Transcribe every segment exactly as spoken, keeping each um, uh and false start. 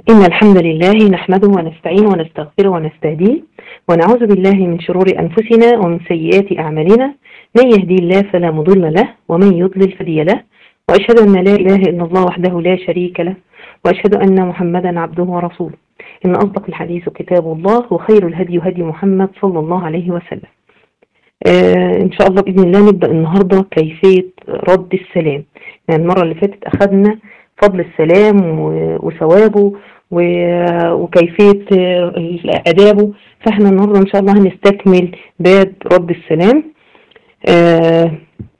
إن الحمد لله نحمده ونستعينه ونستغفره ونستهديه ونعوذ بالله من شرور أنفسنا ومن سيئات أعمالنا. من يهدي الله فلا مضل له ومن يضلل فهادي له، وأشهد أن لا إله إلا الله وحده لا شريك له، وأشهد أن محمدا عبده ورسوله. إن أصدق الحديث كتاب الله، وخير الهدي هدي محمد صلى الله عليه وسلم. آه إن شاء الله بإذن الله نبدأ النهاردة كيفية رد السلام. يعني المرة اللي فاتت أخذنا فضل السلام وثوابه وكيفية آدابه، فاحنا النهاردة إن شاء الله هنستكمل باب رد السلام. آه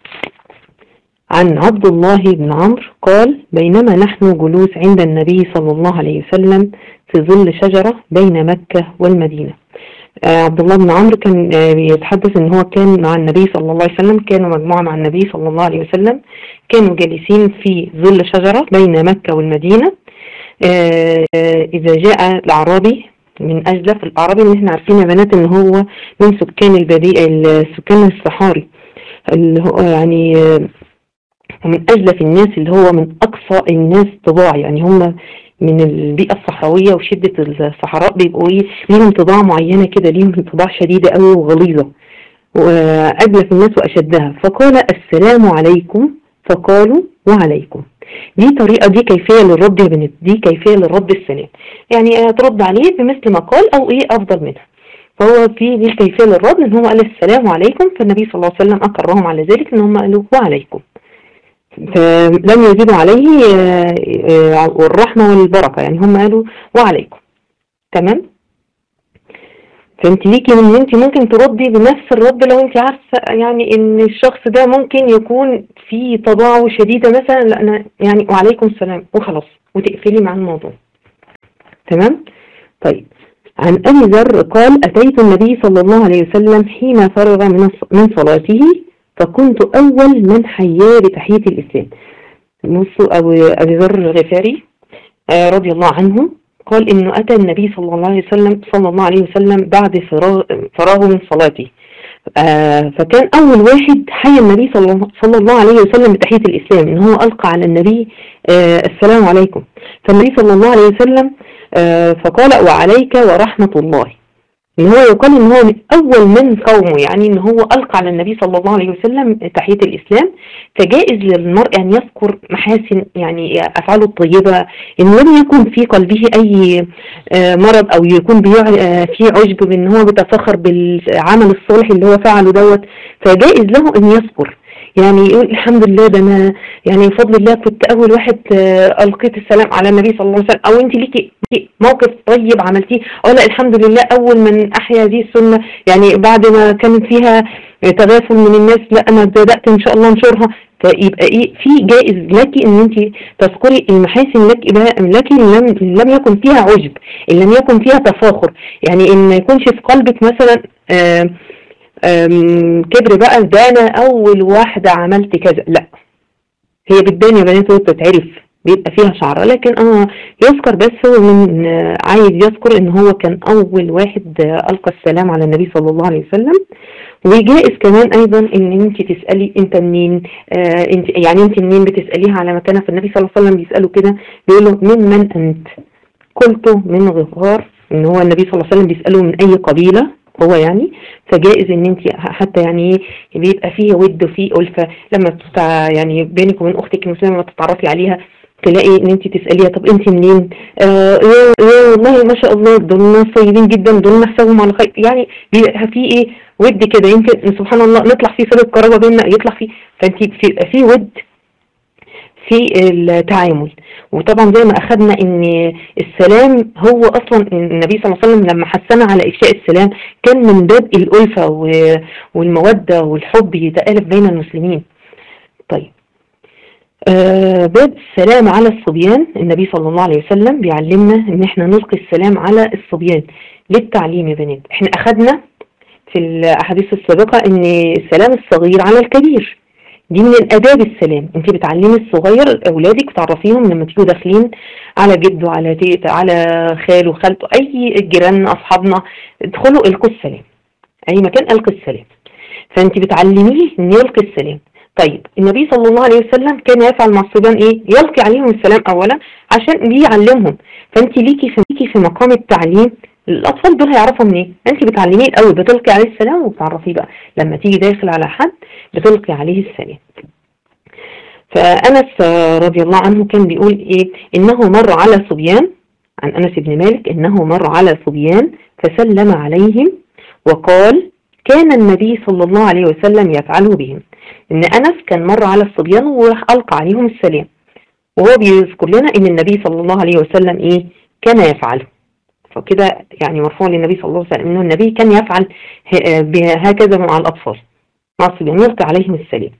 عن عبد الله بن عمرو قال: بينما نحن جلوس عند النبي صلى الله عليه وسلم في ظل شجرة بين مكة والمدينة. آه عبد الله بن عمرو كان آه بيتحدث ان هو كان مع النبي صلى الله عليه وسلم، كانوا مجموعة مع النبي صلى الله عليه وسلم، كانوا جالسين في ظل شجرة بين مكة والمدينة. آه اذا جاء الاعرابي من اجلف الاعرابي، اللي احنا عارفين يا بنات ان هو من سكان البديء السكان الصحاري، اللي هو يعني آه ومن اجلف الناس، اللي هو من اقصى الناس طباع، يعني هم من البيئة الصحراوية وشدة الصحراء بيبقوا ايه ليهم طباع معينة كده، ليهم طباع شديدة قوي وغليظة، وأجلف الناس وأشدها. فقال: السلام عليكم، فقالوا: وعليكم. دي طريقة، دي كيفية للرد يا بنات، دي كيفية للرد السلام، يعني ترد عليه بمثل ما قال أو ايه أفضل منها. فهو في دي الكيفية للرد، ان هم قال السلام عليكم، فالنبي صلى الله عليه وسلم أكرهم على ذلك ان هم قالوا وعليكم، فلم يزيدوا عليه والرحمة والبركة، يعني هم قالوا وعليكم. تمام؟ فانت ليكي ان انت ممكن تردي بنفس الرد لو انت عارفة يعني ان الشخص ده ممكن يكون في طباعه شديدة مثلا، لا انا يعني وعليكم السلام وخلاص، وتقفلي مع الموضوع. تمام؟ طيب، عن أبي ذر قال: أتيت النبي صلى الله عليه وسلم حين فرغ من صلاته، فكنت أول من حياه بتحية الإسلام. بصوا، أبي ذر الغفاري آه رضي الله عنه قال إنه أتى النبي صلى الله عليه وسلم صلى الله عليه وسلم بعد فراغ فراغه من صلاته، آه فكان أول واحد حي النبي صلى, صلى الله عليه وسلم بتحية الإسلام، إن هو ألقى على النبي آه السلام عليكم. فالنبي صلى الله عليه وسلم آه فقال: وعليك ورحمة الله. ان هو يقال ان هو من اول من قومه، يعني ان هو القى على النبي صلى الله عليه وسلم تحية الاسلام. فجائز للمرء ان يذكر محاسن يعني افعاله الطيبة، ان لم يكن في قلبه اي مرض او يكون في عجب بان هو بيتفخر بالعمل الصالح اللي هو فعله دوت، فجائز له ان يذكر، يعني يقول الحمد لله ده انا يعني بفضل الله كنت اول واحد القيت السلام على النبي صلى الله عليه وسلم، او انت ليكي موقف طيب عملتيه، او لا الحمد لله اول من احيا هذه السنه، يعني بعد ما كانت فيها تغافل من الناس، لا انا بدات ان شاء الله انشرها. فيبقى ايه في جائز لك ان انت تذكري المحاسن لك لك لم لم يكن فيها عجب، ان لم يكن فيها تفاخر، يعني ان ما يكونش في قلبك مثلا آه كبر بقى، ده انا اول واحدة عملت كذا، لا، هي بتبان يا بنات وبتتعرف، بيبقى فيها شعر، لكن اه يذكر بس هو من آه عايز يذكر ان هو كان اول واحد آه القى السلام على النبي صلى الله عليه وسلم. وجائز كمان ايضا ان انت تسألي انت منين، آه انت يعني انت منين بتسأليها على مكانها، فالنبي صلى الله عليه وسلم بيسأله كده، بيقول له: من من انت؟ قلت من غفار، ان هو النبي صلى الله عليه وسلم بيسأله من اي قبيلة هو، يعني فجائز ان انت حتى يعني بيبقى فيه ود وفيه ألفة لما تتع... يعني بينك وبين اختك المسلمه لما تتعرفي عليها، تلاقي ان انت تساليها طب انت منين؟ آه يا يا والله ما شاء الله دول ناس طيبين جدا، دول نحسبهم على خير، يعني بيبقى فيه ايه ود كده، يمكن سبحان الله نطلع فيه صله قرابه بيننا، يطلع فيه، فانت بيبقى فيه ود في التعامل. وطبعا زي ما اخذنا ان السلام هو اصلا النبي صلى الله عليه وسلم لما حثنا على افشاء السلام كان من باب الالفه والموده والحب يتآلف بين المسلمين. طيب، آه باب السلام على الصبيان، النبي صلى الله عليه وسلم بيعلمنا ان احنا نلقي السلام على الصبيان للتعليم يا بنات. احنا اخذنا في الاحاديث السابقه ان السلام الصغير على الكبير، دي من الاداب السلام، انت بتعلمي الصغير اولادك تعرفيهم لما تيجوا داخلين على جد وعلى تيت على خال وخالته اي الجيران اصحابنا، ادخلوا القوا السلام، اي مكان القي السلام، فانت بتعلميه ان يلقي السلام. طيب النبي صلى الله عليه وسلم كان يفعل مع الصبيان ايه؟ يلقي عليهم السلام اولا عشان بيعلمهم. فانت ليكي في ليكي في مقام التعليم. الاطفال دول هيعرفوا منين؟ إيه؟ انت بتعلميه الاول، بتلقي عليه السلام وبتعرفيه بقى لما تيجي داخل على حد بتلقي عليه السلام. فأنس رضي الله عنه كان بيقول إيه؟ إنه مر على صبيان، عن أنس بن مالك، إنه مر على صبيان فسلم عليهم وقال كان النبي صلى الله عليه وسلم يفعله بهم. إن أنس كان مر على الصبيان وراح ألقى عليهم السلام، وهو بيذكر لنا إن النبي صلى الله عليه وسلم إيه؟ كان يفعله. فكده يعني مرفوع للنبي صلى الله عليه وسلم إنه النبي كان يفعل هكذا مع الأطفال، مع الصبيان يلقي عليهم السلام.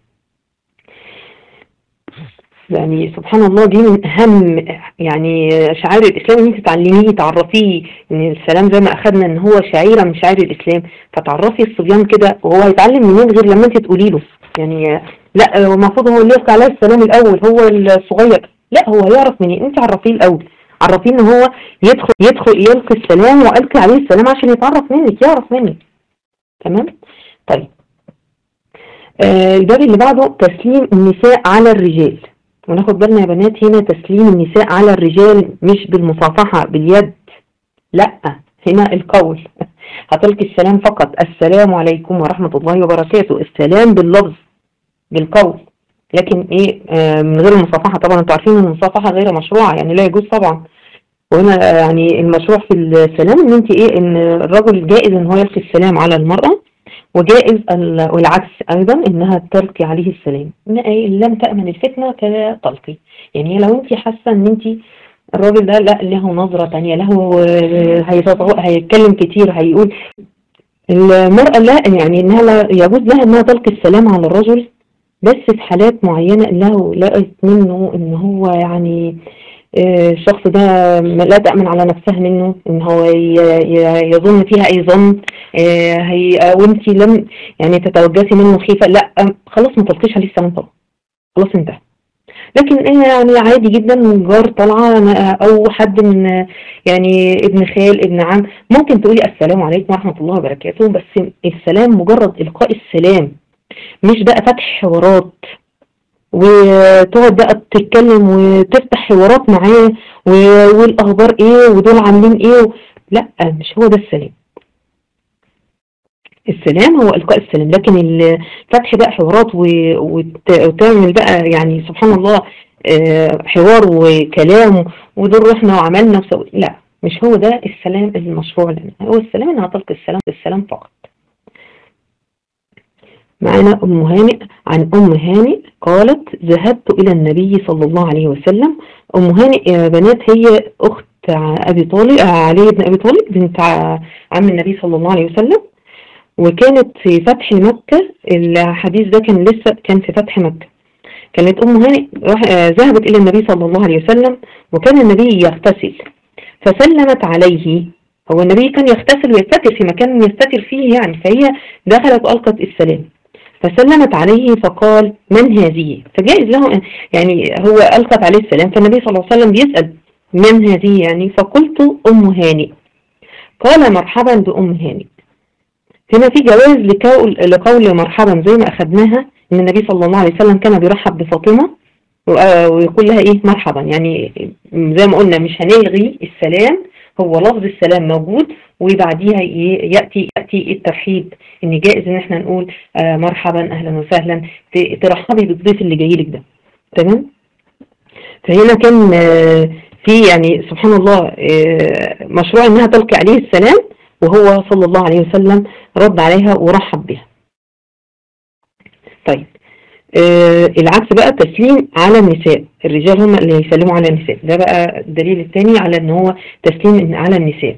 يعني سبحان الله دي من أهم يعني شعائر الإسلام، إن أنت تعلميه تعرفيه إن السلام زي ما أخذنا إن هو شعيرة من شعائر الإسلام، فتعرفي الصبيان كده وهو هيتعلم منين غير لما أنت تقولي له. يعني لا هو المفروض هو اللي يلقي عليه السلام الأول، هو الصغير، لا هو هيعرف منين؟ أنت عرفيه الأول، عرفيه إن هو يدخل يدخل يلقي السلام وألقي عليه السلام عشان يتعرف منك، يعرف منك. تمام؟ طيب آه الباب اللي بعده تسليم النساء على الرجال. وناخد بالنا يا بنات هنا تسليم النساء على الرجال مش بالمصافحة باليد، لا هنا القول. هتلقي السلام فقط، السلام عليكم ورحمة الله وبركاته، السلام باللفظ بالقول، لكن ايه آه من غير المصافحة. طبعا انتوا عارفين ان المصافحة غير مشروعة، يعني لا يجوز طبعا. وهنا يعني المشروع في السلام ان انت ايه ان الرجل جائز ان هو يلقي السلام على المرأة، وجائز والعكس أيضا إنها تلقي عليه السلام. لم تأمن الفتنة كتلقي، يعني لو أنت حاسة إن أنت الراجل ده لا له نظرة تانية، له هيتكلم كتير، هيقول المرأة لا يعني إنها لا يجوز لها إنها تلقي السلام على الرجل، بس في حالات معينة له لقيت منه إن هو يعني الشخص ده لا تأمن على نفسها منه، ان هو يظن فيها اي ظن، هي وانت لم يعني تتوجسي منه خيفة، لا خلاص ما تلقيش عليه السلام طبعا، خلاص انتهى. لكن يعني عادي جدا جار طالعه او حد من يعني ابن خال ابن عم ممكن تقولي السلام عليكم ورحمة الله وبركاته، بس السلام مجرد القاء السلام، مش بقى فتح حوارات وتقعد بقى تتكلم وتفتح حوارات معاه والاخبار ايه ودول عاملين ايه و... لا مش هو ده السلام. السلام هو القاء السلام، لكن فتح بقى حوارات و... وتعمل بقى يعني سبحان الله حوار وكلام ودول رحنا وعملنا وسوي، لا مش هو ده السلام المشروع لنا. هو السلام انها تلقي السلام بالسلام فقط. معنا أم هانئ. عن أم هانئ قالت ذهبت إلى النبي صلى الله عليه وسلم. أم هانئ يا بنات هي أخت أبي طالب علي بن أبي طالب بنت عم النبي صلى الله عليه وسلم، وكانت في فتح مكة. الحديث ده كان لسه كان في فتح مكة. كانت أم هانئ ذهبت إلى النبي صلى الله عليه وسلم وكان النبي يغتسل فسلمت عليه. هو النبي كان يغتسل ويستتر في مكان يستتر فيه يعني، فهي دخلت وألقت السلام فسلمت عليه فقال من هذه؟ فجائز له يعني هو ألقت عليه السلام، فالنبي صلى الله عليه وسلم بيسأل من هذه يعني، فقلت أم هانئ. قال مرحبا بأم هانئ. هنا في جواز لقول, لقول مرحبا زي ما أخذناها إن النبي صلى الله عليه وسلم كان بيرحب بفاطمة ويقول لها إيه مرحبا، يعني زي ما قلنا مش هنلغي السلام، هو لفظ السلام موجود وبعديها يأتي يأتي الترحيب، إن جائز إن احنا نقول آه مرحبا أهلا وسهلا، ترحبي بالضيف اللي جاي لك ده. تمام. فهنا كان آه في يعني سبحان الله آه مشروع إنها تلقي عليه السلام، وهو صلى الله عليه وسلم رد عليها ورحب بها. طيب آه العكس بقى تسليم على النساء، الرجال هم اللي يسلموا على النساء، ده بقى الدليل الثاني على ان هو تسليم على النساء.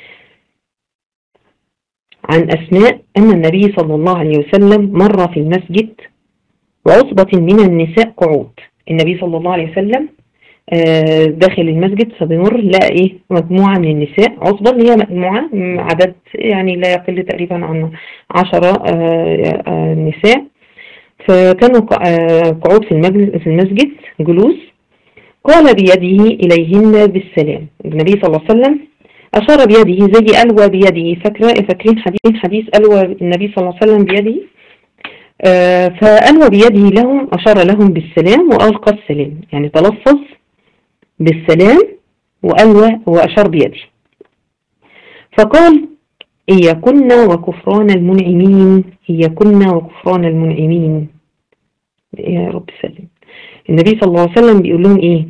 عن أسماء أن النبي صلى الله عليه وسلم مر في المسجد وعصبة من النساء قعود. النبي صلى الله عليه وسلم آه داخل المسجد فبمر لقى ايه مجموعة من النساء، عصبة اللي هي مجموعة عدد يعني لا يقل تقريبا عن عشرة آه آه نساء، فكانوا قعود في المسجد جلوس. قال بيده إليهن بالسلام. النبي صلى الله عليه وسلم أشار بيده زي ألوى بيده، فاكرة فاكرين حديث حديث ألوى النبي صلى الله عليه وسلم بيده، آه فألوى بيده لهم، أشار لهم بالسلام وألقى السلام، يعني تلفظ بالسلام وألوى وأشار بيده. فقال إياكن وكفران المنعمين، إياكن وكفران المنعمين. يا رب سلم. النبي صلى الله عليه وسلم بيقول لهم إيه؟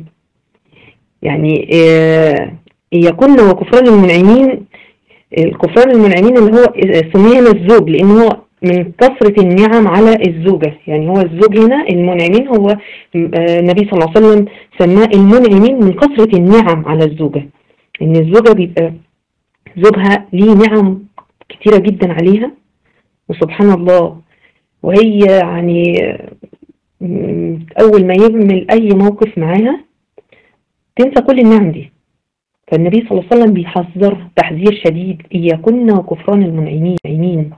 يعني إياكن وكفران المنعمين. الكفران المنعمين اللي هو سمي هنا الزوج، لأن هو من كثرة النعم على الزوجة، يعني هو الزوج هنا المنعمين، هو النبي صلى الله عليه وسلم سماه المنعمين من كثرة النعم على الزوجة، إن الزوجة بيبقى زوجها ليه نعم كتيرة جدا عليها، وسبحان الله، وهي يعني أول ما يعمل أي موقف معاها تنسى كل النعم دي. فالنبي صلى الله عليه وسلم بيحذر تحذير شديد: إياكن وكفران المنعمين،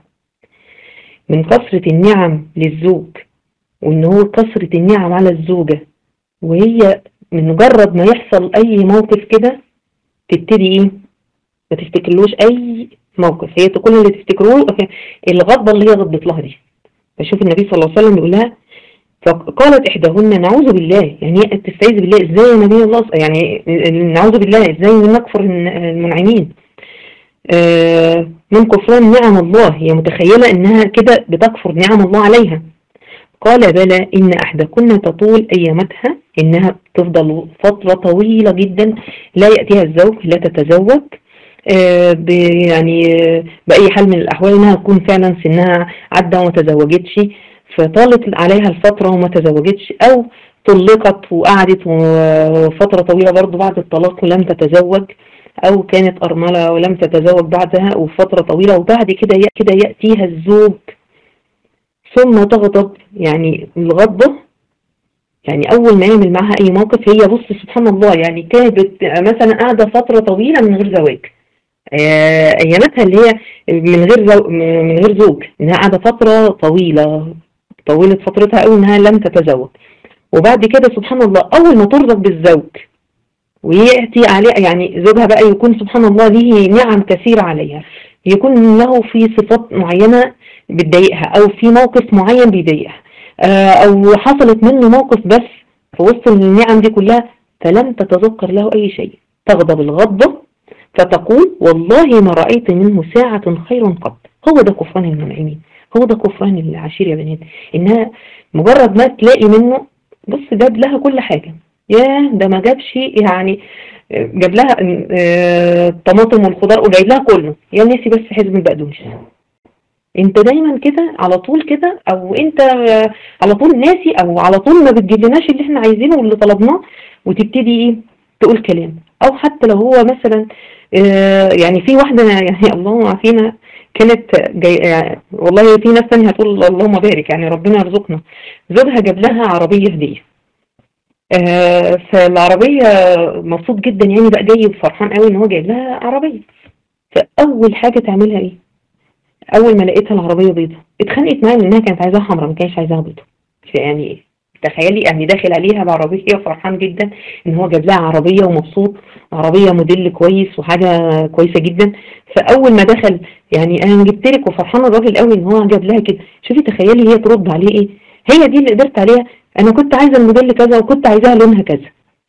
من كثرة النعم للزوج، وإن هو كثرة النعم على الزوجة، وهي من مجرد ما يحصل أي موقف كده تبتدي إيه؟ ما تفتكرلوش أي موقف، هي كل اللي تفتكروه الغضبة اللي هي غضبت لها دي. فشوف النبي صلى الله عليه وسلم يقول لها، فقالت إحداهن: نعوذ بالله، يعني تستعيذ بالله إزاي يا نبي الله؟ يعني نعوذ بالله إزاي نكفر المنعمين آه من كفران نعم الله؟ هي متخيلة إنها كده بتكفر نعم الله عليها. قال: بلى، إن أحدكن تطول أيامتها، إنها تفضل فترة طويلة جدا لا يأتيها الزوج، لا تتزوج آه يعني بأي حال من الأحوال، إنها تكون فعلا سنها عدى وما تزوجتش، فطالت عليها الفترة وما تزوجتش، أو طلقت وقعدت فترة طويلة برضو بعد الطلاق ولم تتزوج، أو كانت أرملة ولم تتزوج بعدها وفترة طويلة، وبعد كده كده يأتيها الزوج ثم تغضب. يعني الغضبة يعني أول ما يعمل معها أي موقف، هي بص سبحان الله، يعني كانت مثلا قاعدة فترة طويلة من غير زواج، أيامتها اللي هي من غير زو... من غير زوج، إنها قاعدة فترة طويلة، طولت فترتها أو إنها لم تتزوج، وبعد كده سبحان الله أول ما ترزق بالزوج ويأتي عليه، يعني زوجها بقى يكون سبحان الله ليه نعم كثيرة عليها، يكون له في صفات معينة بتضايقها، أو في موقف معين بيضايقها، أو حصلت منه موقف بس في وسط النعم دي كلها فلم تتذكر له أي شيء، تغضب الغضبة فتقول: والله ما رأيت منه ساعة خير قط. هو ده كفران المنعمين، هو ده كفران العشير يا بنات، إنها مجرد ما تلاقي منه بص جاب لها كل حاجة، ياه ده ما جابش، يعني جاب لها الطماطم والخضار وجايب لها كله، يا ناسي بس حزم البقدونس. انت دايما كده على طول كده، او انت على طول ناسي، او على طول ما بتجيبلناش اللي احنا عايزينه واللي طلبناه، وتبتدي ايه تقول كلام، او حتى لو هو مثلا يعني في واحدة يعني اللهم عافينا كانت جاي يعني، والله في ناس تانية هتقول اللهم بارك، يعني ربنا يرزقنا، زوجها جاب لها عربية هدية، آه فالعربية مبسوط جدا، يعني بقى جاي فرحان قوي ان هو جايب لها عربية. فاول حاجة تعملها ايه؟ اول ما لقيتها العربية بيضة اتخانقت معايا لانها كانت عايزاها حمراء، ما كانش عايزاها بيضة. يعني ايه؟ تخيلي، يعني داخل عليها بعربية فرحان جدا ان هو جاب لها عربية ومبسوط، عربية موديل كويس وحاجة كويسة جدا. فاول ما دخل يعني انا جبت لك، وفرحان الراجل قوي ان هو جاب لها كده. شوفي تخيلي هي ترد عليه ايه؟ هي دي اللي قدرت عليها، انا كنت عايزة الموديل كذا وكنت عايزاها لونها كذا.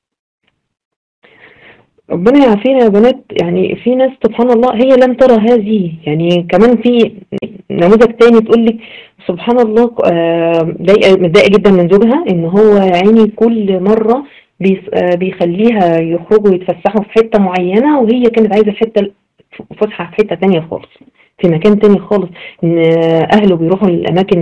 ربنا يعافينا يا بنات. يعني في ناس سبحان الله هي لم ترى هذه، يعني كمان في نموذج تاني تقول لك سبحان الله متضايقه جدا من زوجها ان هو يعني كل مره بيخليها يخرجوا يتفسحوا في حته معينه، وهي كانت عايزه في حته فسحه في حته تانية خالص، في مكان تاني خالص، ان اهله بيروحوا للاماكن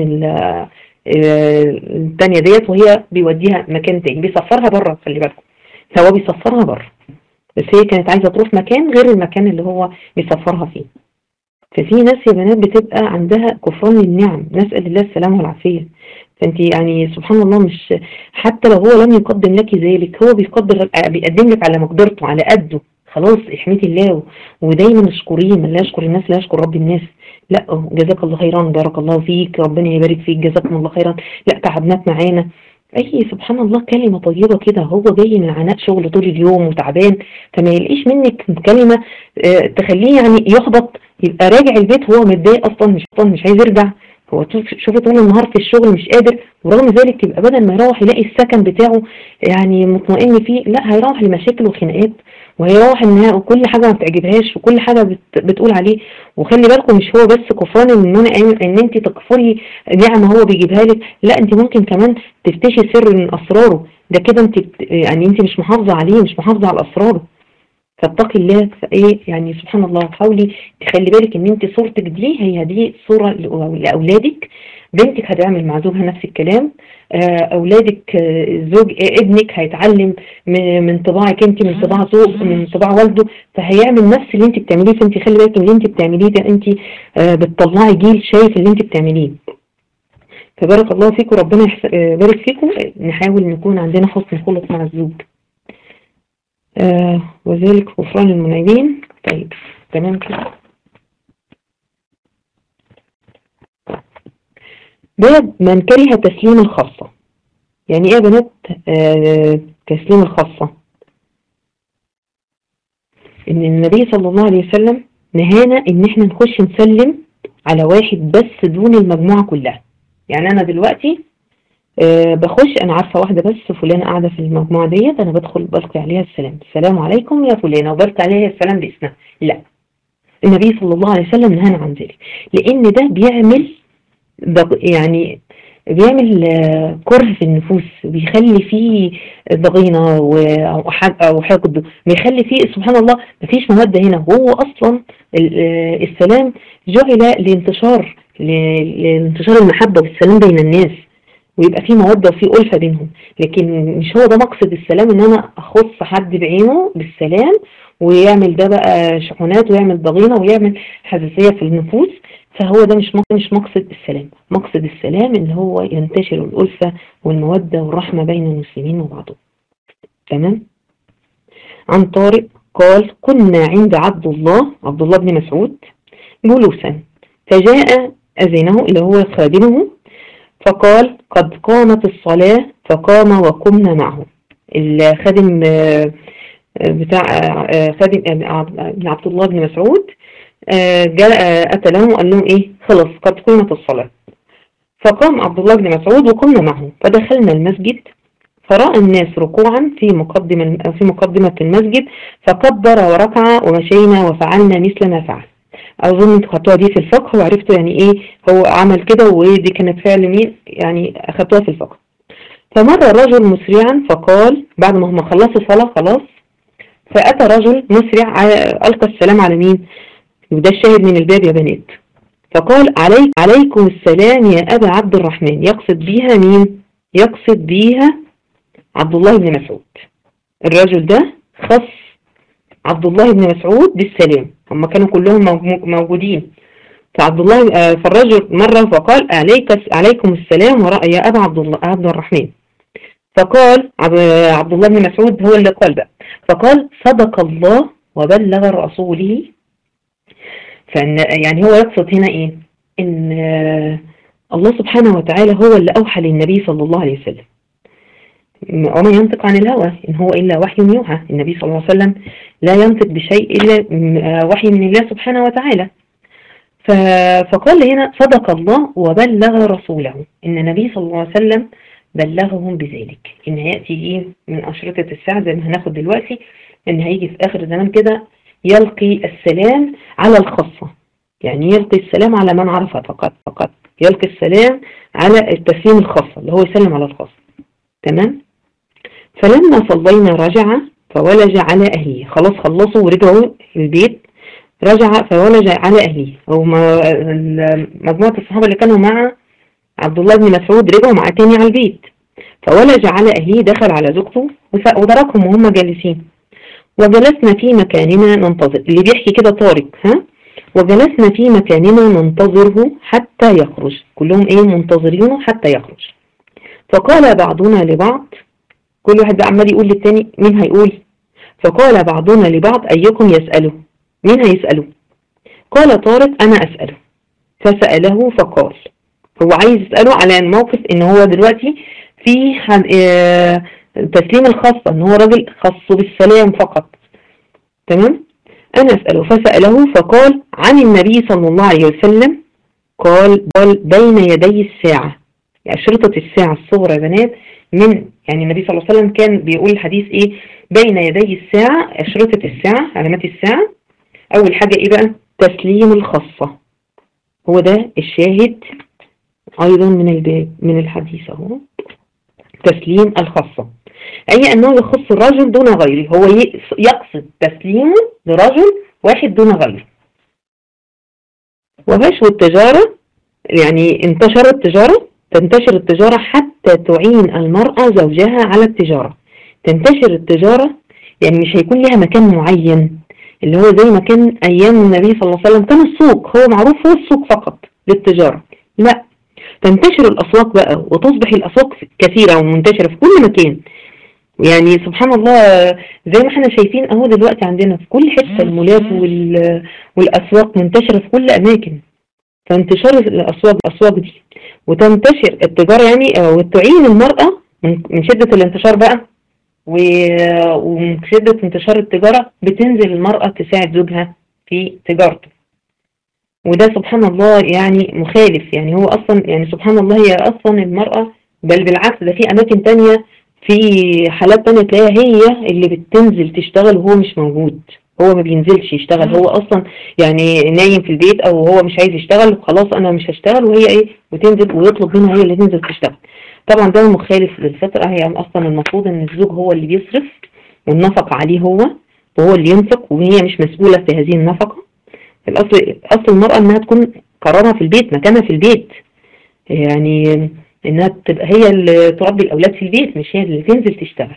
التانية ديت وهي بيوديها مكان تاني، بيسفرها بره، خلي بالكم هو بيسفرها بره، بس هي كانت عايزة تروح مكان غير المكان اللي هو بيسفرها فيه. ففي ناس يا بنات بتبقى عندها كفران للنعم، نسأل الله السلامة والعافية. فانت يعني سبحان الله، مش حتى لو هو لم يقدم لك ذلك، هو بيقدر بيقدم لك على مقدرته على قده، خلاص احمدي الله ودايما اشكريه، من لا يشكر الناس لا يشكر رب الناس. لا جزاك الله خيرا، بارك الله فيك، ربنا يبارك فيك، جزاكم الله خيرا، لا تعبناك معانا، اي سبحان الله كلمة طيبة كده. هو جاي من عناء شغل طول اليوم وتعبان، فما يلاقيش منك كلمة اه تخليه يعني يحبط، يبقى راجع البيت هو متضايق اصلا، مش اصلا مش عايز يرجع، هو شوفي طول النهار في الشغل مش قادر، ورغم ذلك يبقى بدل ما يروح يلاقي السكن بتاعه يعني مطمئن فيه، لا هيروح لمشاكل وخناقات، وهيروح ان كل حاجه ما بتعجبهاش وكل حاجه بت بتقول عليه. وخلي بالكم مش هو بس كفران ان انا ان انت تكفري نعمه هو بيجيبها لك، لا انت ممكن كمان تفتشي سر من اسراره، ده كده انت يعني انت مش محافظه عليه، مش محافظه على اسراره. فاتقي الله ايه يعني، سبحان الله. حاولي تخلي بالك ان انت صورتك دي هي دي صوره لاولادك. بنتك هتعمل مع زوجها نفس الكلام، اولادك زوج ابنك هيتعلم من طباعك انت، من طباع زوج، من طباع والده، فهيعمل نفس اللي انت بتعمليه. فانت خلي بالك اللي انت بتعمليه ده انت بتطلعي جيل شايف اللي انت بتعمليه. فبارك الله فيكم، ربنا يبارك فيكم. نحاول نكون عندنا حسن خلق مع الزوج. آه وذلك غفران المنيبين. طيب تمام كده. باب من كره تسليم الخاصة. يعني ايه يا بنات آه تسليم الخاصة؟ ان النبي صلى الله عليه وسلم نهانا ان احنا نخش نسلم على واحد بس دون المجموعة كلها. يعني انا دلوقتي أه بخش، انا عارفه واحده بس فلانه قاعده في المجموعه ديت، انا بدخل بلقي عليها السلام، السلام عليكم يا فلانه، وبلقي عليها السلام باسمها. لا، النبي صلى الله عليه وسلم نهانا عن ذلك، لان ده بيعمل يعني بيعمل كره في النفوس، بيخلي فيه ضغينه او حقد، بيخلي فيه سبحان الله مفيش موده هنا. وهو اصلا السلام جعل لانتشار لانتشار المحبه والسلام بين الناس، ويبقى في مودة وفي ألفة بينهم. لكن مش هو ده مقصد السلام، ان انا اخص حد بعينه بالسلام ويعمل ده بقى شحنات ويعمل ضغينة ويعمل حساسية في النفوس. فهو ده مش مش مقصد السلام. مقصد السلام ان هو ينتشر الألفة والمودة والرحمة بين المسلمين وبعضهم. تمام. عن طارق قال كنا عند عبد الله عبد الله بن مسعود جلوسا، فجاء أذنه اللي هو خادمه فقال قد قامت الصلاة، فقام وقمنا معه. الخادم بتاع خادم عبد الله بن مسعود جاء أتى لهم وقال لهم إيه خلاص قد قامت الصلاة، فقام عبد الله بن مسعود وقمنا معه. فدخلنا المسجد فرأى الناس ركوعا في مقدمة في مقدمة المسجد، فكبر وركع ومشينا وفعلنا مثل ما فعل. أظن انتوا خدتوها دي في الفقه وعرفتوا يعني ايه هو عمل كده، ودي كانت فعل مين يعني أخدتوها في الفقه. فمر رجل مسرعا فقال بعد ما هم خلصوا صلاة خلاص، فأتى رجل مسرع ألقى السلام على مين؟ وده الشاهد من الباب يا بنات. فقال عليك عليكم السلام يا أبا عبد الرحمن. يقصد بيها مين؟ يقصد بيها عبد الله بن مسعود. الرجل ده خص عبد الله بن مسعود بالسلام، هم كانوا كلهم موجودين. فعبد الله فالرجل مرة فقال عليك عليكم السلام ورأى يا أبا عبد الله عبد الرحمن. فقال عبد الله بن مسعود هو اللي قال بقى، فقال صدق الله وبلغ رسوله. فإن يعني هو يقصد هنا إيه؟ إن الله سبحانه وتعالى هو اللي أوحى للنبي صلى الله عليه وسلم، وما ينطق عن الهوى إن هو إلا وحي يوحى. النبي صلى الله عليه وسلم لا ينطق بشيء إلا وحي من الله سبحانه وتعالى. فقال هنا صدق الله وبلغ رسوله، إن النبي صلى الله عليه وسلم بلغهم بذلك. إن هيأتي إيه من أشرطة الساعة زي ما هناخد دلوقتي، إن هيجي في آخر الزمان كده يلقي السلام على الخاصة، يعني يلقي السلام على من عرفه فقط فقط يلقي السلام على التسليم الخاصة اللي هو يسلم على الخاصة. تمام. فلما صلينا رجع فولج على أهله. خلاص خلصوا ورجعوا البيت، رجع فولج على أهله. أو مجموعة الصحابة اللي كانوا مع عبد الله بن مسعود رجعوا مع تاني على البيت، فولج على أهله، دخل على زوجته وتركهم وهم جالسين. وجلسنا في مكاننا ننتظر، اللي بيحكي كده طارق ها وجلسنا في مكاننا ننتظره حتى يخرج، كلهم ايه منتظرينه حتى يخرج. فقال بعضنا لبعض، كل واحد بقى عمال يقول للتاني مين هيقول. فقال بعضنا لبعض أيكم يسأله، مين هيسأله؟ قال طارق أنا أسأله. فسأله فقال، هو عايز يسأله على الموقف ان هو دلوقتي في اه تسليم الخاصة، ان هو راجل خاص بالسلام فقط. تمام. أنا أسأله. فسأله فقال عن النبي صلى الله عليه وسلم قال قال بين يدي الساعة، يعني أشرطة الساعة الصغرى يا بنات، من يعني النبي صلى الله عليه وسلم كان بيقول الحديث إيه؟ بين يدي الساعة، أشرطة الساعة، علامات الساعة. أول حاجة إيه بقى؟ تسليم الخاصة، هو ده الشاهد أيضا من الباب من الحديث أهو. تسليم الخاصة أي أنه يخص الرجل دون غيره، هو يقصد تسليمه لرجل واحد دون غيره. وفشو التجارة، يعني انتشر التجارة، تنتشر التجارة حتى تعين المرأة زوجها على التجارة. تنتشر التجارة يعني مش هيكون لها مكان معين، اللي هو زي ما كان أيام النبي صلى الله عليه وسلم كان السوق هو معروف، هو السوق فقط للتجارة. لا، تنتشر الأسواق بقى، وتصبح الأسواق كثيرة ومنتشرة في كل مكان. يعني سبحان الله، زي ما احنا شايفين اهو دلوقتي عندنا في كل حتة المولات والأسواق منتشرة في كل أماكن. فانتشار الأسواق الأسواق دي وتنتشر التجارة يعني، وتعين المرأة من شدة الانتشار بقى، ومن شدة انتشار التجارة بتنزل المرأة تساعد زوجها في تجارته. وده سبحان الله يعني مخالف، يعني هو أصلا يعني سبحان الله هي أصلا المرأة، بل بالعكس ده في أماكن تانية، في حالات تانية تلاقيها هي اللي بتنزل تشتغل وهو مش موجود، هو ما بينزلش يشتغل، هو أصلا يعني نايم في البيت أو هو مش عايز يشتغل، خلاص أنا مش هشتغل، وهي إيه وتنزل ويطلب منها هي اللي تنزل تشتغل. طبعا ده مخالف للفطرة، هي أصلا المفروض إن الزوج هو اللي بيصرف والنفقة عليه هو، وهو اللي ينفق، وهي مش مسؤولة في هذه النفقة. الأصل أصل المرأة إنها تكون قرارها في البيت، مكانها في البيت، يعني إنها تبقى هي اللي تربي الأولاد في البيت، مش هي اللي تنزل تشتغل.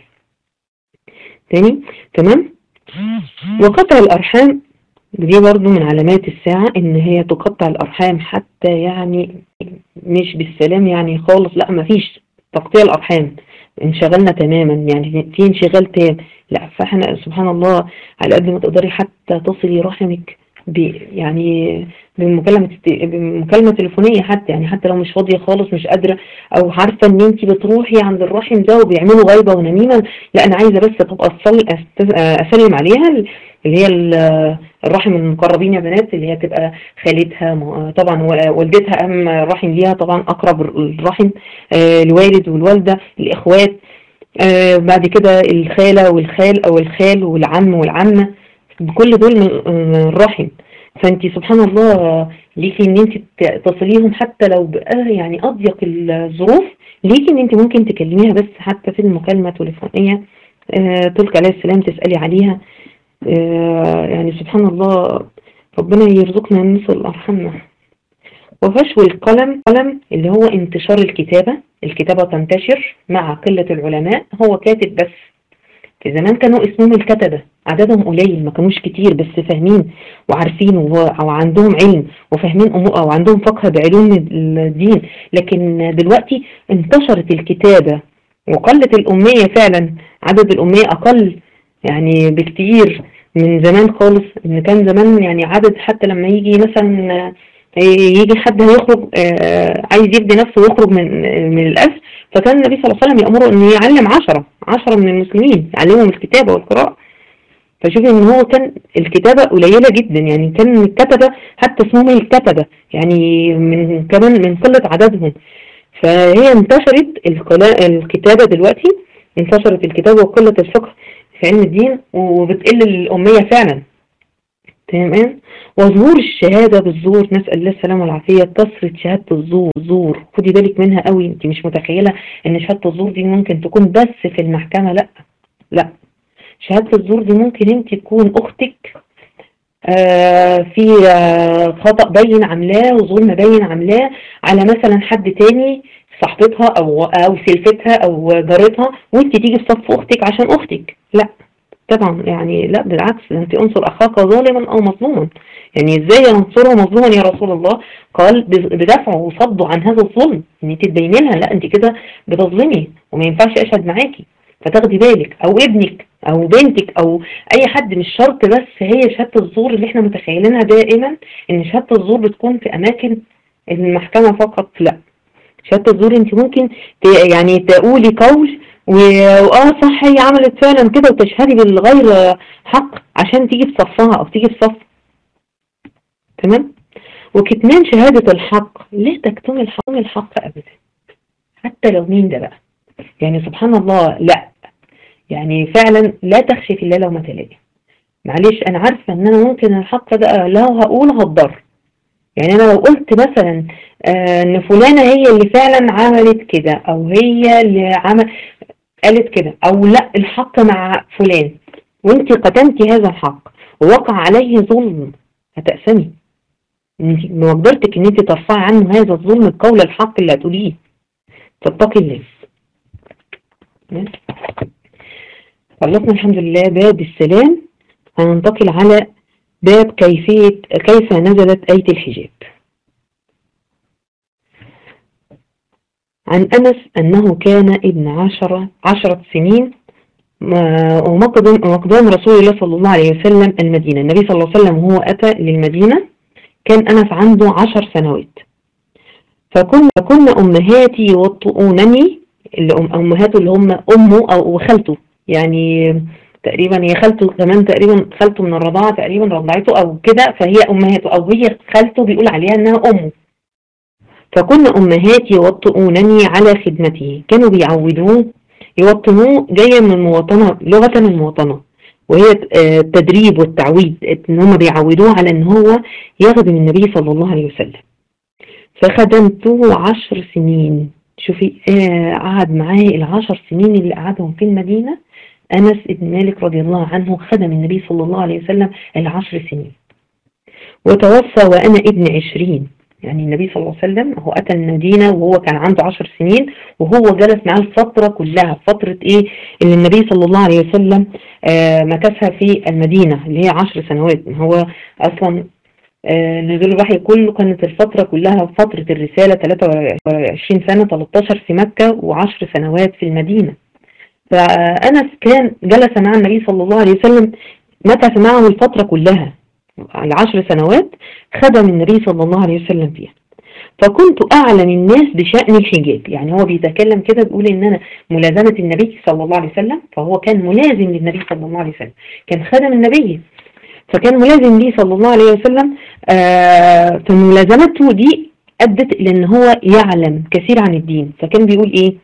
تاني تمام. وقطع الأرحام دي برضو من علامات الساعة، إن هي تقطع الأرحام حتى يعني مش بالسلام يعني خالص، لا مفيش تقطيع الأرحام، انشغلنا تماما يعني في انشغال تام، لا. فاحنا سبحان الله على قد ما تقدري حتى تصلي رحمك يعني بمكالمة بمكالمة تليفونية حتى، يعني حتى لو مش فاضية خالص مش قادرة، او عارفة ان انت بتروحي عند الرحم ده وبيعملوا غيبة ونميمة، لا انا عايزة بس تبقى اسلم عليها، اللي هي الرحم المقربين يا بنات، اللي هي تبقى خالتها طبعا، والدتها ام رحم ليها طبعا، اقرب الرحم الوالد والوالدة، الاخوات، بعد كده الخالة والخال او الخال والعم والعمة، بكل دول من الرحم. فانت سبحان الله ليكي ان انت تصليهم حتى لو يعني اضيق الظروف ليكي، ان انت ممكن تكلميها بس حتى في المكالمة التليفونية، تلك عليه السلام تسألي عليها. يعني سبحان الله ربنا يرزقنا نصل أرحمنا. وفشو القلم، قلم اللي هو انتشار الكتابة، الكتابة تنتشر مع قلة العلماء، هو كاتب بس. في زمان كانوا اسمهم الكتبة، عددهم قليل، ما كانوش كتير، بس فاهمين وعارفين او عندهم علم وفاهمين او عندهم فقه بعلوم الدين. لكن دلوقتي انتشرت الكتابة وقلت الأمية، فعلا عدد الأمية أقل يعني بكتير من زمان خالص. ان كان زمان يعني عدد، حتى لما يجي مثلا يجي حد هيخرج عايز يبدي نفسه ويخرج من من الأسر، فكان النبي صلى الله عليه وسلم يأمره أن يعلم عشرة عشرة من المسلمين، يعلمهم الكتابة والقراءة. فشوفي ان هو كان الكتابة قليلة جدا، يعني كان الكتبة حتى اسمهم الكتبة، يعني من كمان من قلة عددهم. فهي انتشرت الكتابة دلوقتي، انتشرت الكتابة وقلة الفقه في علم الدين، وبتقل الأمية فعلا. تمام. وظهور الشهادة بالزور، نسأل الله السلامة والعافية. كثرة شهادة الزور، زور خدي بالك منها قوي، انت مش متخيلة ان شهادة الزور دي ممكن تكون بس في المحكمة، لا لا، شهادة الزور دي ممكن انت تكون اختك آه في آه خطأ باين عاملاه وظلم باين عاملاه على مثلا حد تاني، صاحبتها او او سلفتها او جارتها، وانت تيجي في صف اختك عشان اختك، لا طبعا، يعني لا بالعكس، انت انصر اخاك ظالما او مظلوما. يعني ازاي انصره مظلوما يا رسول الله؟ قال بدفعه وصده عن هذا الظلم، ان انت تبيني لها لا انت كده بتظلمي وما ينفعش اشهد معاكي، فتاخدي بالك، او ابنك او بنتك او اي حد، مش شرط بس هي شهاده الزور اللي احنا متخيلينها دائما ان شهاده الزور بتكون في اماكن المحكمه فقط، لا. شهاده الزور انت ممكن يعني تقولي قول واه صح هي عملت فعلا كده، وتشهدي بالغير حق عشان تيجي في صفها او تيجي في صف. تمام. وكتمان شهادة الحق، لا تكتم الحق, الحق أبدا حتى لو مين ده بقى. يعني سبحان الله، لا يعني فعلا لا تخشي في الله لو ما تلاقي. معلش أنا عارفة أن أنا ممكن الحق ده لو هقول هتضر. يعني أنا لو قلت مثلا آه أن فلانة هي اللي فعلا عملت كده، أو هي اللي عمل قالت كده، أو لا الحق مع فلان، وانت قدمتي هذا الحق ووقع عليه ظلم، هتأسمي بمقدرتك ان انت ترفعي عنه هذا الظلم بقول الحق اللي هتقوليه. فاتقي الله. خلصنا الحمد لله باب السلام. هننتقل على باب كيفية كيف نزلت آية الحجاب. عن أنس أنه كان ابن عشرة عشرة سنين ومقدم رسول الله صلى الله عليه وسلم المدينة. النبي صلى الله عليه وسلم هو أتى للمدينة كان أنس عنده عشر سنوات. فكن كن أمهاتي يوطئونني، اللي أمهاته اللي هم أمه أو خالته، يعني تقريبا هي خالته كمان، تقريبا خالته من الرضاعة تقريبا رضعته أو كده، فهي أمهاته أو هي خالته بيقول عليها أنها أمه. فكن أمهاتي يوطئونني على خدمته، كانوا بيعودوه يوطنوه، جاية من المواطنة، لغة من المواطنة، وهي التدريب والتعويد، ان هم بيعودوه على ان هو يخدم النبي صلى الله عليه وسلم. فخدمته عشر سنين. شوفي آه قعد معاه العشر سنين اللي قعدهم في المدينة. أنس بن مالك رضي الله عنه خدم النبي صلى الله عليه وسلم العشر سنين. وتوفى وأنا ابن عشرين. يعني النبي صلى الله عليه وسلم هو أتى المدينة وهو كان عنده عشر سنين، وهو جلس معاه الفترة كلها، فترة إيه اللي النبي صلى الله عليه وسلم آه مكثها في المدينة، اللي هي عشر سنوات. هو أصلا آه نزول الوحي كله كانت الفترة كلها فترة الرسالة ثلاثة وعشرين سنة، ثلاثة عشر في مكة وعشر سنوات في المدينة. فأنس كان جلس مع النبي صلى الله عليه وسلم، مكث معه الفترة كلها العشر سنوات، خدم النبي صلى الله عليه وسلم فيها. فكنت أعلم الناس بشأن الحجاب. يعني هو بيتكلم كده بيقول إن أنا ملازمة النبي صلى الله عليه وسلم، فهو كان ملازم للنبي صلى الله عليه وسلم، كان خدم النبي، فكان ملازم ليه صلى الله عليه وسلم. آه فملازمته دي أدت إلى أن هو يعلم كثير عن الدين. فكان بيقول إيه؟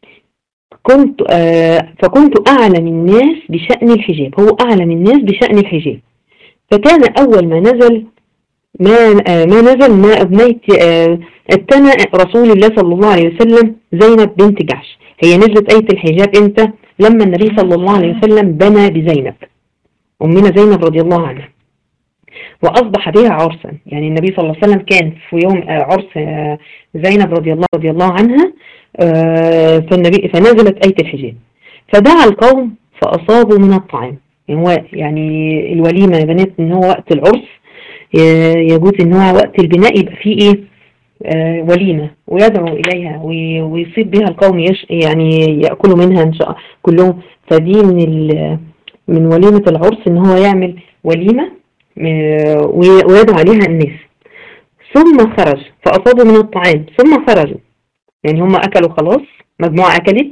كنت آه فكنت أعلم الناس بشأن الحجاب، هو أعلم الناس بشأن الحجاب. فكان أول ما نزل ما آه ما نزل ما ابنيت آه اتنى رسول الله صلى الله عليه وسلم زينب بنت جحش. هي نزلت آية الحجاب امتى؟ لما النبي صلى الله عليه وسلم بنى بزينب أمنا زينب رضي الله عنها، وأصبح بها عرسا. يعني النبي صلى الله عليه وسلم كان في يوم آه عرس آه زينب رضي الله رضي الله عنها، آه فالنبي فنزلت آية الحجاب. فدعا القوم فأصابوا من الطعام. يعني هو يعني الوليمة يا بنات ان هو وقت العرس يجوز ان هو وقت البناء يبقى فيه ايه آه وليمة، ويدعو اليها ويصيب بها القوم يش يعني يأكلوا منها ان شاء الله كلهم. فدي من من وليمة العرس ان هو يعمل وليمة آه ويدعو عليها الناس. ثم خرج فأصابوا من الطعام ثم خرجوا. يعني هم أكلوا خلاص، مجموعة أكلت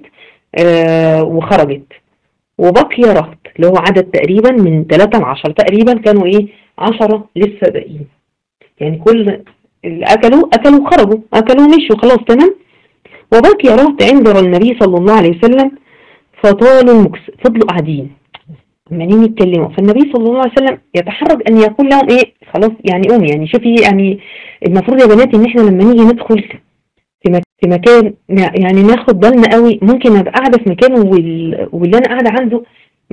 آه وخرجت، وبقي رهط اللي هو عدد تقريبا من ثلاثة لعشرة، تقريبا كانوا ايه عشرة لسه باقيين. يعني كل اللي أكلوا أكلوا وخرجوا، أكلوا ومشوا خلاص تمام. وبقي رهط عند النبي صلى الله عليه وسلم فطالوا المكس، فضلوا قاعدين عمالين يتكلموا. فالنبي صلى الله عليه وسلم يتحرج أن يقول لهم ايه خلاص يعني قومي. يعني شوفي يعني المفروض يا بنات ان احنا لما نيجي ندخل في مكان يعني ناخد بالنا قوي. ممكن ابقى قاعده في مكان واللي انا قاعده عنده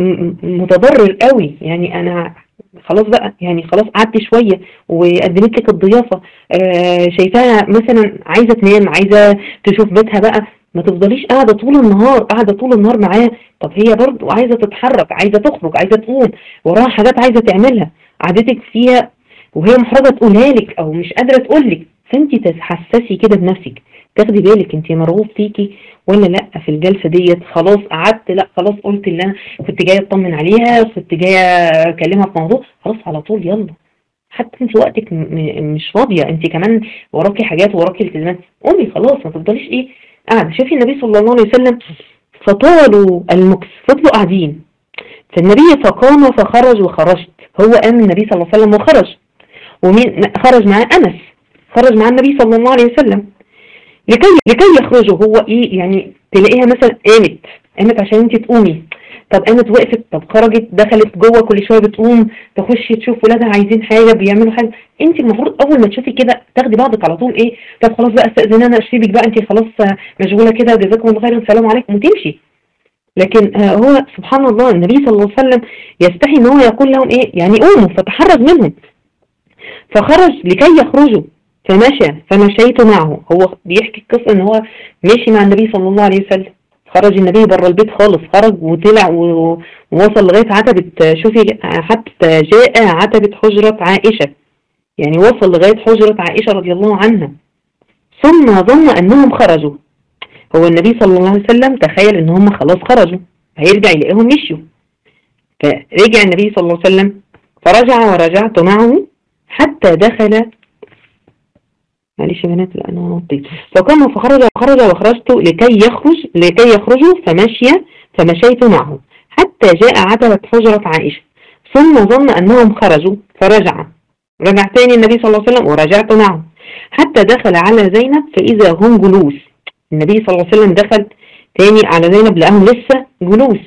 متضرر قوي، يعني انا خلاص بقى يعني خلاص قعدت شويه وقدمت لك الضيافه، آه شايفاها مثلا عايزه تنام، عايزه تشوف بيتها بقى، ما تفضليش قاعده طول النهار قاعده طول النهار معاه. طب هي برضو عايزه تتحرك، عايزه تخرج، عايزه تقوم، وراها حاجات عايزه تعملها، قعدتك فيها وهي محرجه تقولها لك او مش قادره تقول لك. فانت تحسسي كده بنفسك، تاخدي بالك انت مرغوب فيكي ولا لا في الجلسه ديت. خلاص قعدت، لا خلاص قلت اللي انا كنت جايه اطمن عليها، كنت جايه اكلمها في موضوع، خلاص على طول يلا. حتى انت وقتك مش فاضيه، انت كمان وراكي حاجات وراكي التزامات، قومي خلاص ما تفضليش ايه قاعده. شوفي النبي صلى الله عليه وسلم فطالوا المكس، فضلوا قاعدين. فالنبي فقام فخرج وخرجت. هو قام النبي صلى الله عليه وسلم وخرج، ومين خرج معاه؟ انس. خرج مع النبي صلى الله عليه وسلم لكي لكي يخرجوا. هو ايه يعني؟ تلاقيها مثلا قامت قامت عشان انت تقومي، طب قامت وقفت، طب خرجت دخلت جوه كل شويه بتقوم تخش تشوف ولادها عايزين حاجه بيعملوا حاجه. انت المفروض اول ما تشوفي كده تاخدي بعضك على طول، ايه طب خلاص بقى استاذن انا اشيبك بقى، انت خلاص مشغوله كده، جزاكم الله خيرا السلام عليكم وتمشي. لكن آه هو سبحان الله النبي صلى الله عليه وسلم يستحي ان هو يقول لهم ايه يعني قوموا، فتحرز منهم فخرج لكي يخرجوا فمشى فمشيت معه. هو بيحكي القصة ان هو ماشي مع النبي صلى الله عليه وسلم، خرج النبي بره البيت خالص، خرج وطلع ووصل لغاية عتبة، شوفي حتى جاء عتبة حجرة عائشة، يعني وصل لغاية حجرة عائشة رضي الله عنها، ثم ظن انهم خرجوا. هو النبي صلى الله عليه وسلم تخيل ان هم خلاص خرجوا هيرجع يلاقيهم مشيوا، فرجع النبي صلى الله عليه وسلم فرجع ورجعت معه حتى دخل، معلش يا بنات لا انا نطيت، فقام فخرج وخرج وخرجت لكي يخرج لكي يخرجوا فمشي فمشيت معه حتى جاء عتبة حجرة عائشة، ثم ظن انهم خرجوا فرجع رجع تاني النبي صلى الله عليه وسلم ورجعت معه حتى دخل على زينب فاذا هم جلوس. النبي صلى الله عليه وسلم دخل تاني على زينب لقاهم لسه جلوس،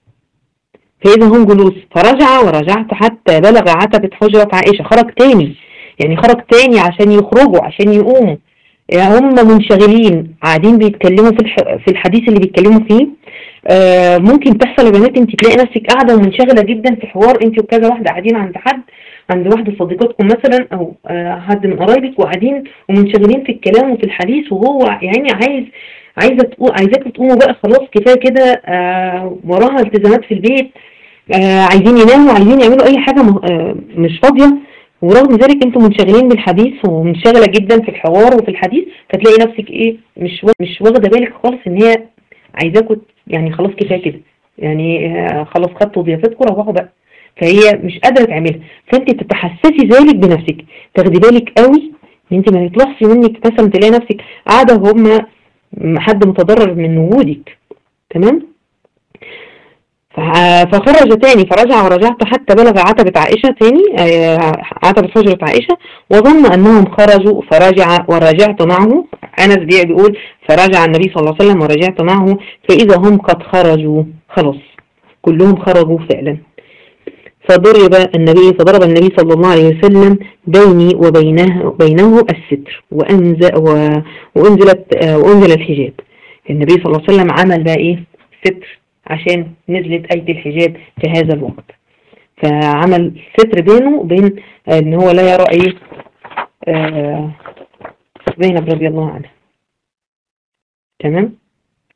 فاذا هم جلوس فرجع ورجعت حتى بلغ عتبة حجرة عائشة. خرج تاني، يعني خرج تاني عشان يخرجوا عشان يقوموا، يعني هم منشغلين قاعدين بيتكلموا في في الحديث اللي بيتكلموا فيه. آه ممكن تحصل يا بنات انت تلاقي نفسك قاعده ومنشغله جدا في حوار، انت وكذا واحده قاعدين عند حد، عند واحده صديقتكم مثلا او آه حد من قرايبك، وقاعدين ومنشغلين في الكلام وفي الحديث، وهو يعني عايز عايزه تقول عايزاكم تقوموا بقى خلاص كفايه كده، آه وراها التزامات في البيت، آه عايزين يناموا عايزين يعملوا اي حاجه آه مش فاضيه، ورغم ذلك انتم منشغلين بالحديث ومنشغله جدا في الحوار وفي الحديث، فتلاقي نفسك ايه مش مش واخده بالك خالص ان هي عايزاكم يعني خلاص كفايه كده، يعني آه خلاص خدتوا ضيافتكم روحوا بقى، فهي مش قادره تعملها. فانت تتحسسي ذلك بنفسك، تاخدي بالك قوي ان انت ما يطلعش منك مثلا تلاقي نفسك قاعده وهم حد متضرر من وجودك. تمام. فخرج تاني فرجع ورجعت حتى بلغ عتبة عائشة تاني، عتبة حجرة عائشة، وظن أنهم خرجوا فرجع ورجعت معه. أنس بيع بيقول فرجع النبي صلى الله عليه وسلم ورجعت معه فإذا هم قد خرجوا، خلاص كلهم خرجوا فعلا. فضرب النبي فضرب النبي صلى الله عليه وسلم بيني وبينه بينه الستر وأنزل وأنزلت وأنزل الحجاب. النبي صلى الله عليه وسلم عمل بقى إيه ستر عشان نزلت آية الحجاب في هذا الوقت، فعمل ستر بينه وبين ان هو لا يرى ايه آه زينب رضي الله عنها. تمام.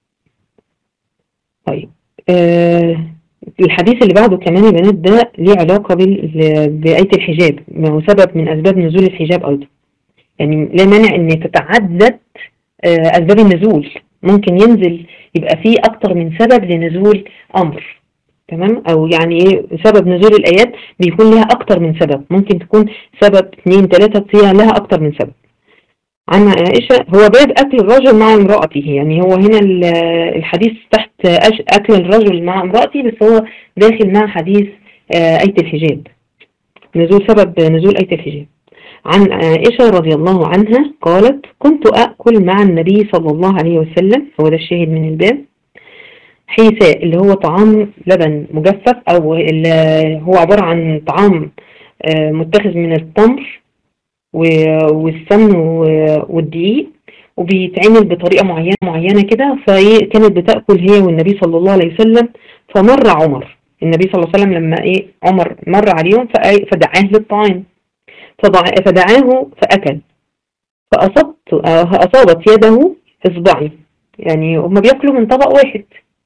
طيب آه الحديث اللي بعده كمان يا بنات ده ليه علاقة بآية الحجاب، ما هو سبب من اسباب نزول الحجاب ايضا، يعني لا مانع ان تتعدد آه اسباب النزول، ممكن ينزل يبقى فيه اكتر من سبب لنزول امر. تمام. او يعني ايه سبب نزول الايات بيكون لها اكتر من سبب، ممكن تكون سبب اثنين ثلاثة فيها لها اكتر من سبب. عن عائشة هو باب اكل الرجل مع امرأته، يعني هو هنا الحديث تحت اكل الرجل مع امرأته، بس هو داخل مع حديث آية الحجاب، نزول سبب نزول آية الحجاب. عن عائشة رضي الله عنها قالت كنت أأكل مع النبي صلى الله عليه وسلم، هو ده الشاهد من الباب، حيساء اللي هو طعام لبن مجفف، أو هو عبارة عن طعام متخذ من التمر والسمن والدقيق، وبيتعمل بطريقة معينة معينة كده. فكانت بتأكل هي والنبي صلى الله عليه وسلم، فمر عمر النبي صلى الله عليه وسلم لما إيه عمر مر عليهم فدعاه للطعام، فدعاه فأكل، فأصبت أصابت يده إصبعي، يعني هم بيأكلوا من طبق واحد،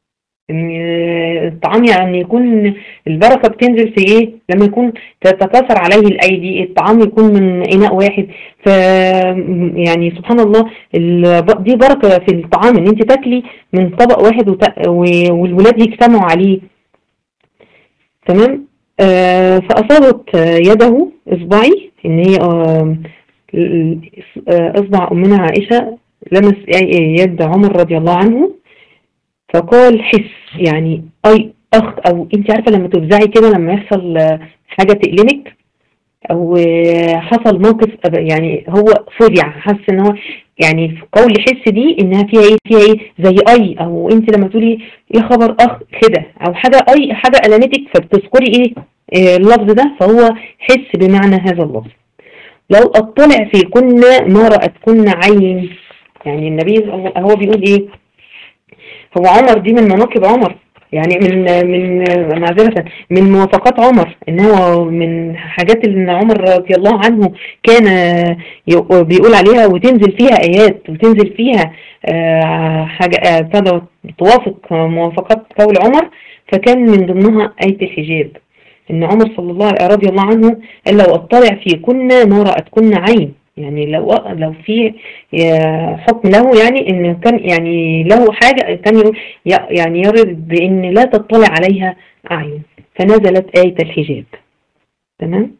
الطعام يعني يكون البركة بتنزل في إيه لما يكون تتكاثر عليه الأيدي، الطعام يكون من إناء واحد، ف يعني سبحان الله دي بركة في الطعام إن أنت تاكلي من طبق واحد والولاد يجتمعوا عليه. تمام. آه فأصابت يده إصبعي، إن هي آه إصبع أمنا عائشة لمس يد عمر رضي الله عنه، فقال حس، يعني أي أخ، أو أنت عارفة لما تفزعي كده لما يحصل حاجة تقلمك، او حصل موقف يعني هو فزع، حس ان هو يعني في قول حس دي انها فيها ايه فيها ايه زي اي، او انت لما تقولي يا خبر اخ كده، او حاجه اي حاجه ألمتك فبتذكري ايه آه، اللفظ ده، فهو حس بمعنى هذا اللفظ. لو اطلع في كنا ما رأتكن عين، يعني النبي هو بيقول ايه، هو عمر دي من مناقب عمر، يعني من من معذرة من موافقات عمر، ان هو من حاجات اللي عمر رضي الله عنه كان ي- بيقول عليها وتنزل فيها ايات وتنزل فيها آه، حاجة آه، بتاع توافق موافقات قول عمر، فكان من ضمنها آية الحجاب، ان عمر صلى الله رضي الله عنه قال لو اطلع في كنا ما رأتكن عين، يعني لو لو في حكم له، يعني ان كان يعني له حاجة كان يقول يعني يرد بان لا تطلع عليها اعين، فنزلت آية الحجاب. تمام.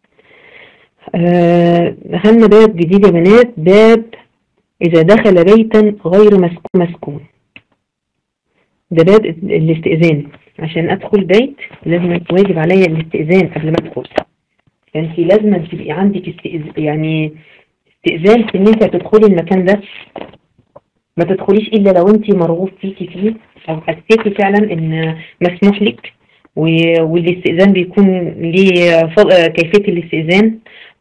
آه دخلنا باب جديد يا بنات، باب اذا دخل بيتا غير مسكون. ده باب الاستئذان، عشان ادخل بيت لازم واجب عليا الاستئذان قبل ما ادخل، يعني في لازم تبقي عندك استئذان، يعني استئذان في ان انت تدخلي المكان ده، ما تدخليش الا لو انت مرغوب فيكي فيه او حسيتي فعلا ان مسموح لك، والاستئذان بيكون ليه كيفية الاستئذان،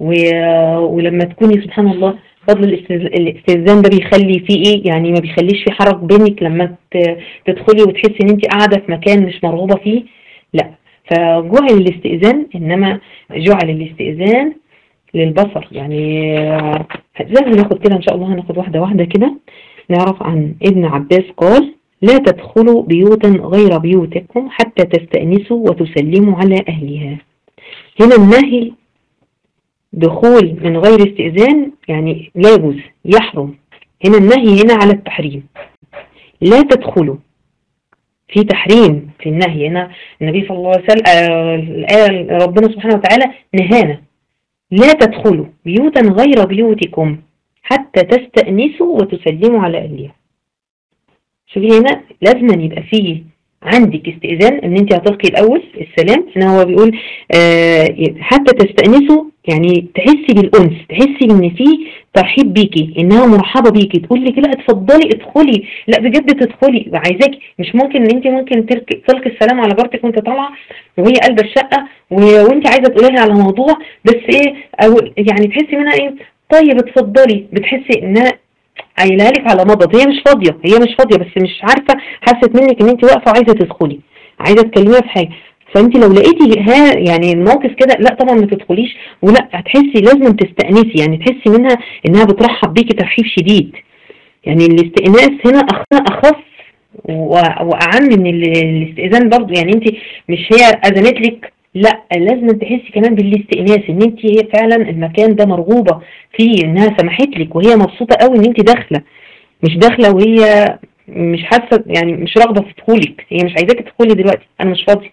ولما تكوني سبحان الله فضل الاستئذان ده بيخلي فيه ايه، يعني ما بيخليش في حرج بينك لما تدخلي وتحسي ان انت قاعدة في مكان مش مرغوبة فيه، لا، فجعل الاستئذان، انما جعل الاستئذان للبصر، يعني لازم ناخد كده ان شاء الله، هناخد واحدة واحدة كده. نعرف عن ابن عباس قال لا تدخلوا بيوتا غير بيوتكم حتى تستأنسوا وتسلموا على أهلها. هنا النهي دخول من غير استئذان يعني لا يجوز، يحرم، هنا النهي هنا على التحريم، لا تدخلوا، في تحريم في النهي هنا، النبي صلى الله عليه وسلم آه ربنا سبحانه وتعالى نهانا لا تدخلوا بيوتا غير بيوتكم حتى تستأنسوا وتسلموا على أهلها. شوفي هنا لازم يبقى فيه عندك استئذان، ان انت هتلقي الاول السلام، هنا هو بيقول آه حتى تستأنسوا، يعني تحسي بالانس، تحسي ان في ترحيب بيكي، انها مرحبة بيكي، تقول لك لا اتفضلي ادخلي، لا بجد تدخلي عايزاكي، مش ممكن ان انت ممكن تلقي السلام على جارتك وانت طالعه وهي قلب الشقه وانت عايزه تقولي لها على موضوع، بس ايه او يعني تحسي منها ايه طيب اتفضلي، بتحسي انها قايلها لك على مضض، هي مش فاضيه، هي مش فاضيه بس مش عارفه، حست منك ان انت واقفه وعايزه تدخلي، عايزه تكلميها في حاجه، فانت لو لقيتي ها يعني الموقف كده لا طبعا ما تدخليش، ولا هتحسي لازم تستأنسي، يعني تحسي منها انها بترحب بيكي ترحيب شديد، يعني الاستئناس هنا اخف واعم من الاستئذان برضو، يعني انت مش هي اذنت لك، لا لازم تحسي كمان بالاستئناس، ان انت هي فعلا المكان ده مرغوبة فيه، انها سمحت لك وهي مبسوطة قوي ان انت داخلة، مش داخلة وهي مش حاسة يعني مش راغبة في دخولك، هي مش عايزاك تدخلي دلوقتي انا مش فاضي.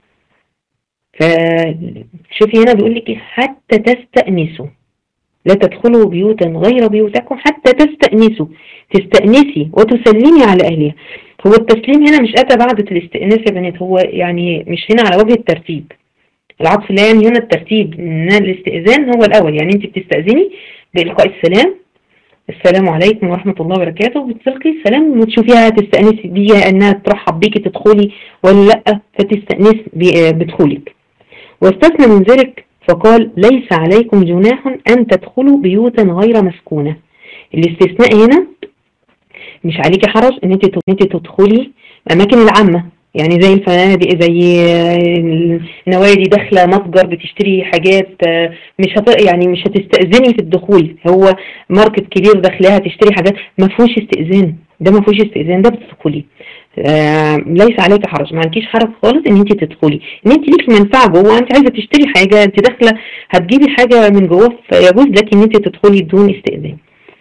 فشوفي هنا بيقول لك حتى تستأنسوا، لا تدخلوا بيوتا غير بيوتكم حتى تستأنسوا، تستأنسي وتسلمي على أهلها. هو التسليم هنا مش أتى بعد الاستئناس يا بنات، هو يعني مش هنا على وجه الترتيب، العطف لا يعني هنا الترتيب، ان الاستئذان هو الأول، يعني انت بتستأذني بإلقاء السلام، السلام عليكم ورحمة الله وبركاته، بتلقي السلام وتشوفيها تستأنسي بيها انها ترحب بيكي تدخلي ولا لا، فتستأنس بدخولك. واستثنى من ذلك فقال ليس عليكم جناح أن تدخلوا بيوتا غير مسكونة. الاستثناء هنا مش عليك حرج ان انت تدخلي الأماكن العامة، يعني زي الفنادق، زي النوادي، داخله متجر بتشتري حاجات، مش هت... يعني مش هتستأذني في الدخول، هو ماركت كبير داخلها تشتري حاجات ما فيهوش استئذان، ده ما فيهوش استئذان، ده بتدخلي آه ليس عليك حرج، ما عندكيش حرج خالص ان انت تدخلي، ان انت ليكي منفعه جوه، انت عايزه تشتري حاجه، انت داخله هتجيبي حاجه من جوه فيجوز لك ان انت تدخلي بدون استئذان.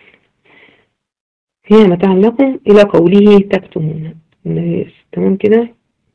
فيها متاع لكم الى قوله تكتمون. تمام كده،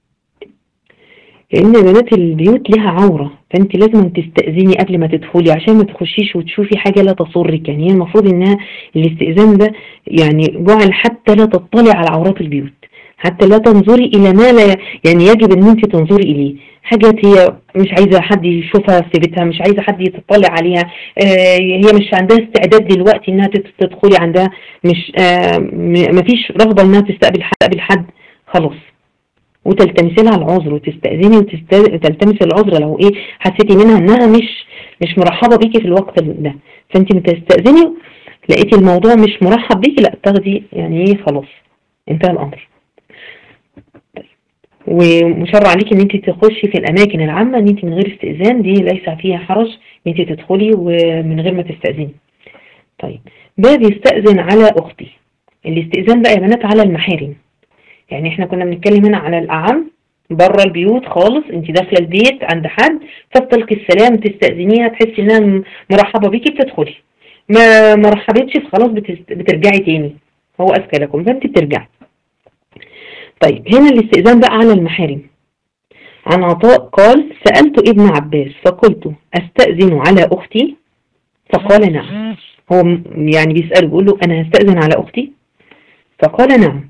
لان بنات البيوت لها عوره، فانت لازم تستأذني قبل ما تدخلي عشان ما تخشيش وتشوفي حاجه لا تسرك، يعني هي المفروض انها الاستئذان ده يعني جعل حتى لا تطلع على عورات البيوت، حتى لا تنظري الى ما لا يعني يجب ان انت تنظري اليه، حاجات هي مش عايزه حد يشوفها في بيتها، مش عايزه حد يتطلع عليها، آه هي مش عندها استعداد دلوقتي انها تدخلي عندها، مش آه مفيش رغبه انها تستقبل حد تستقبل حد خلاص، وتلتمسي لها العذر وتستأذني وتلتمسي العذر لو ايه حسيتي منها انها مش مش مرحبه بيكي في الوقت ده، فانت بتستأذني لقيتي الموضوع مش مرحب بيكي، لا تاخدي يعني ايه خلاص انتهى الامر. ومشرع عليكي ان انت تخشي في الاماكن العامه ان انت من غير استئذان، دي ليس فيها حرج ان انت تدخلي ومن غير ما تستأذني. طيب باب يستأذن على اختي. الاستئذان بقى يا بنات على المحارم، يعني احنا كنا بنتكلم هنا على الاعم بره البيوت خالص، انت داخله البيت عند حد فبتلقي السلام تستأذنيها تحسي انها مرحبه بيكي بتدخلي، ما ما رحبتش خلاص بترجعي تاني، هو اذكى لكم فانت بترجعي. طيب هنا الاستئذان بقى على المحارم. عن عطاء قال سألت ابن عباس فقلت استأذن على اختي فقال نعم. هو يعني بيسأله بيقول له انا هستأذن على اختي فقال نعم.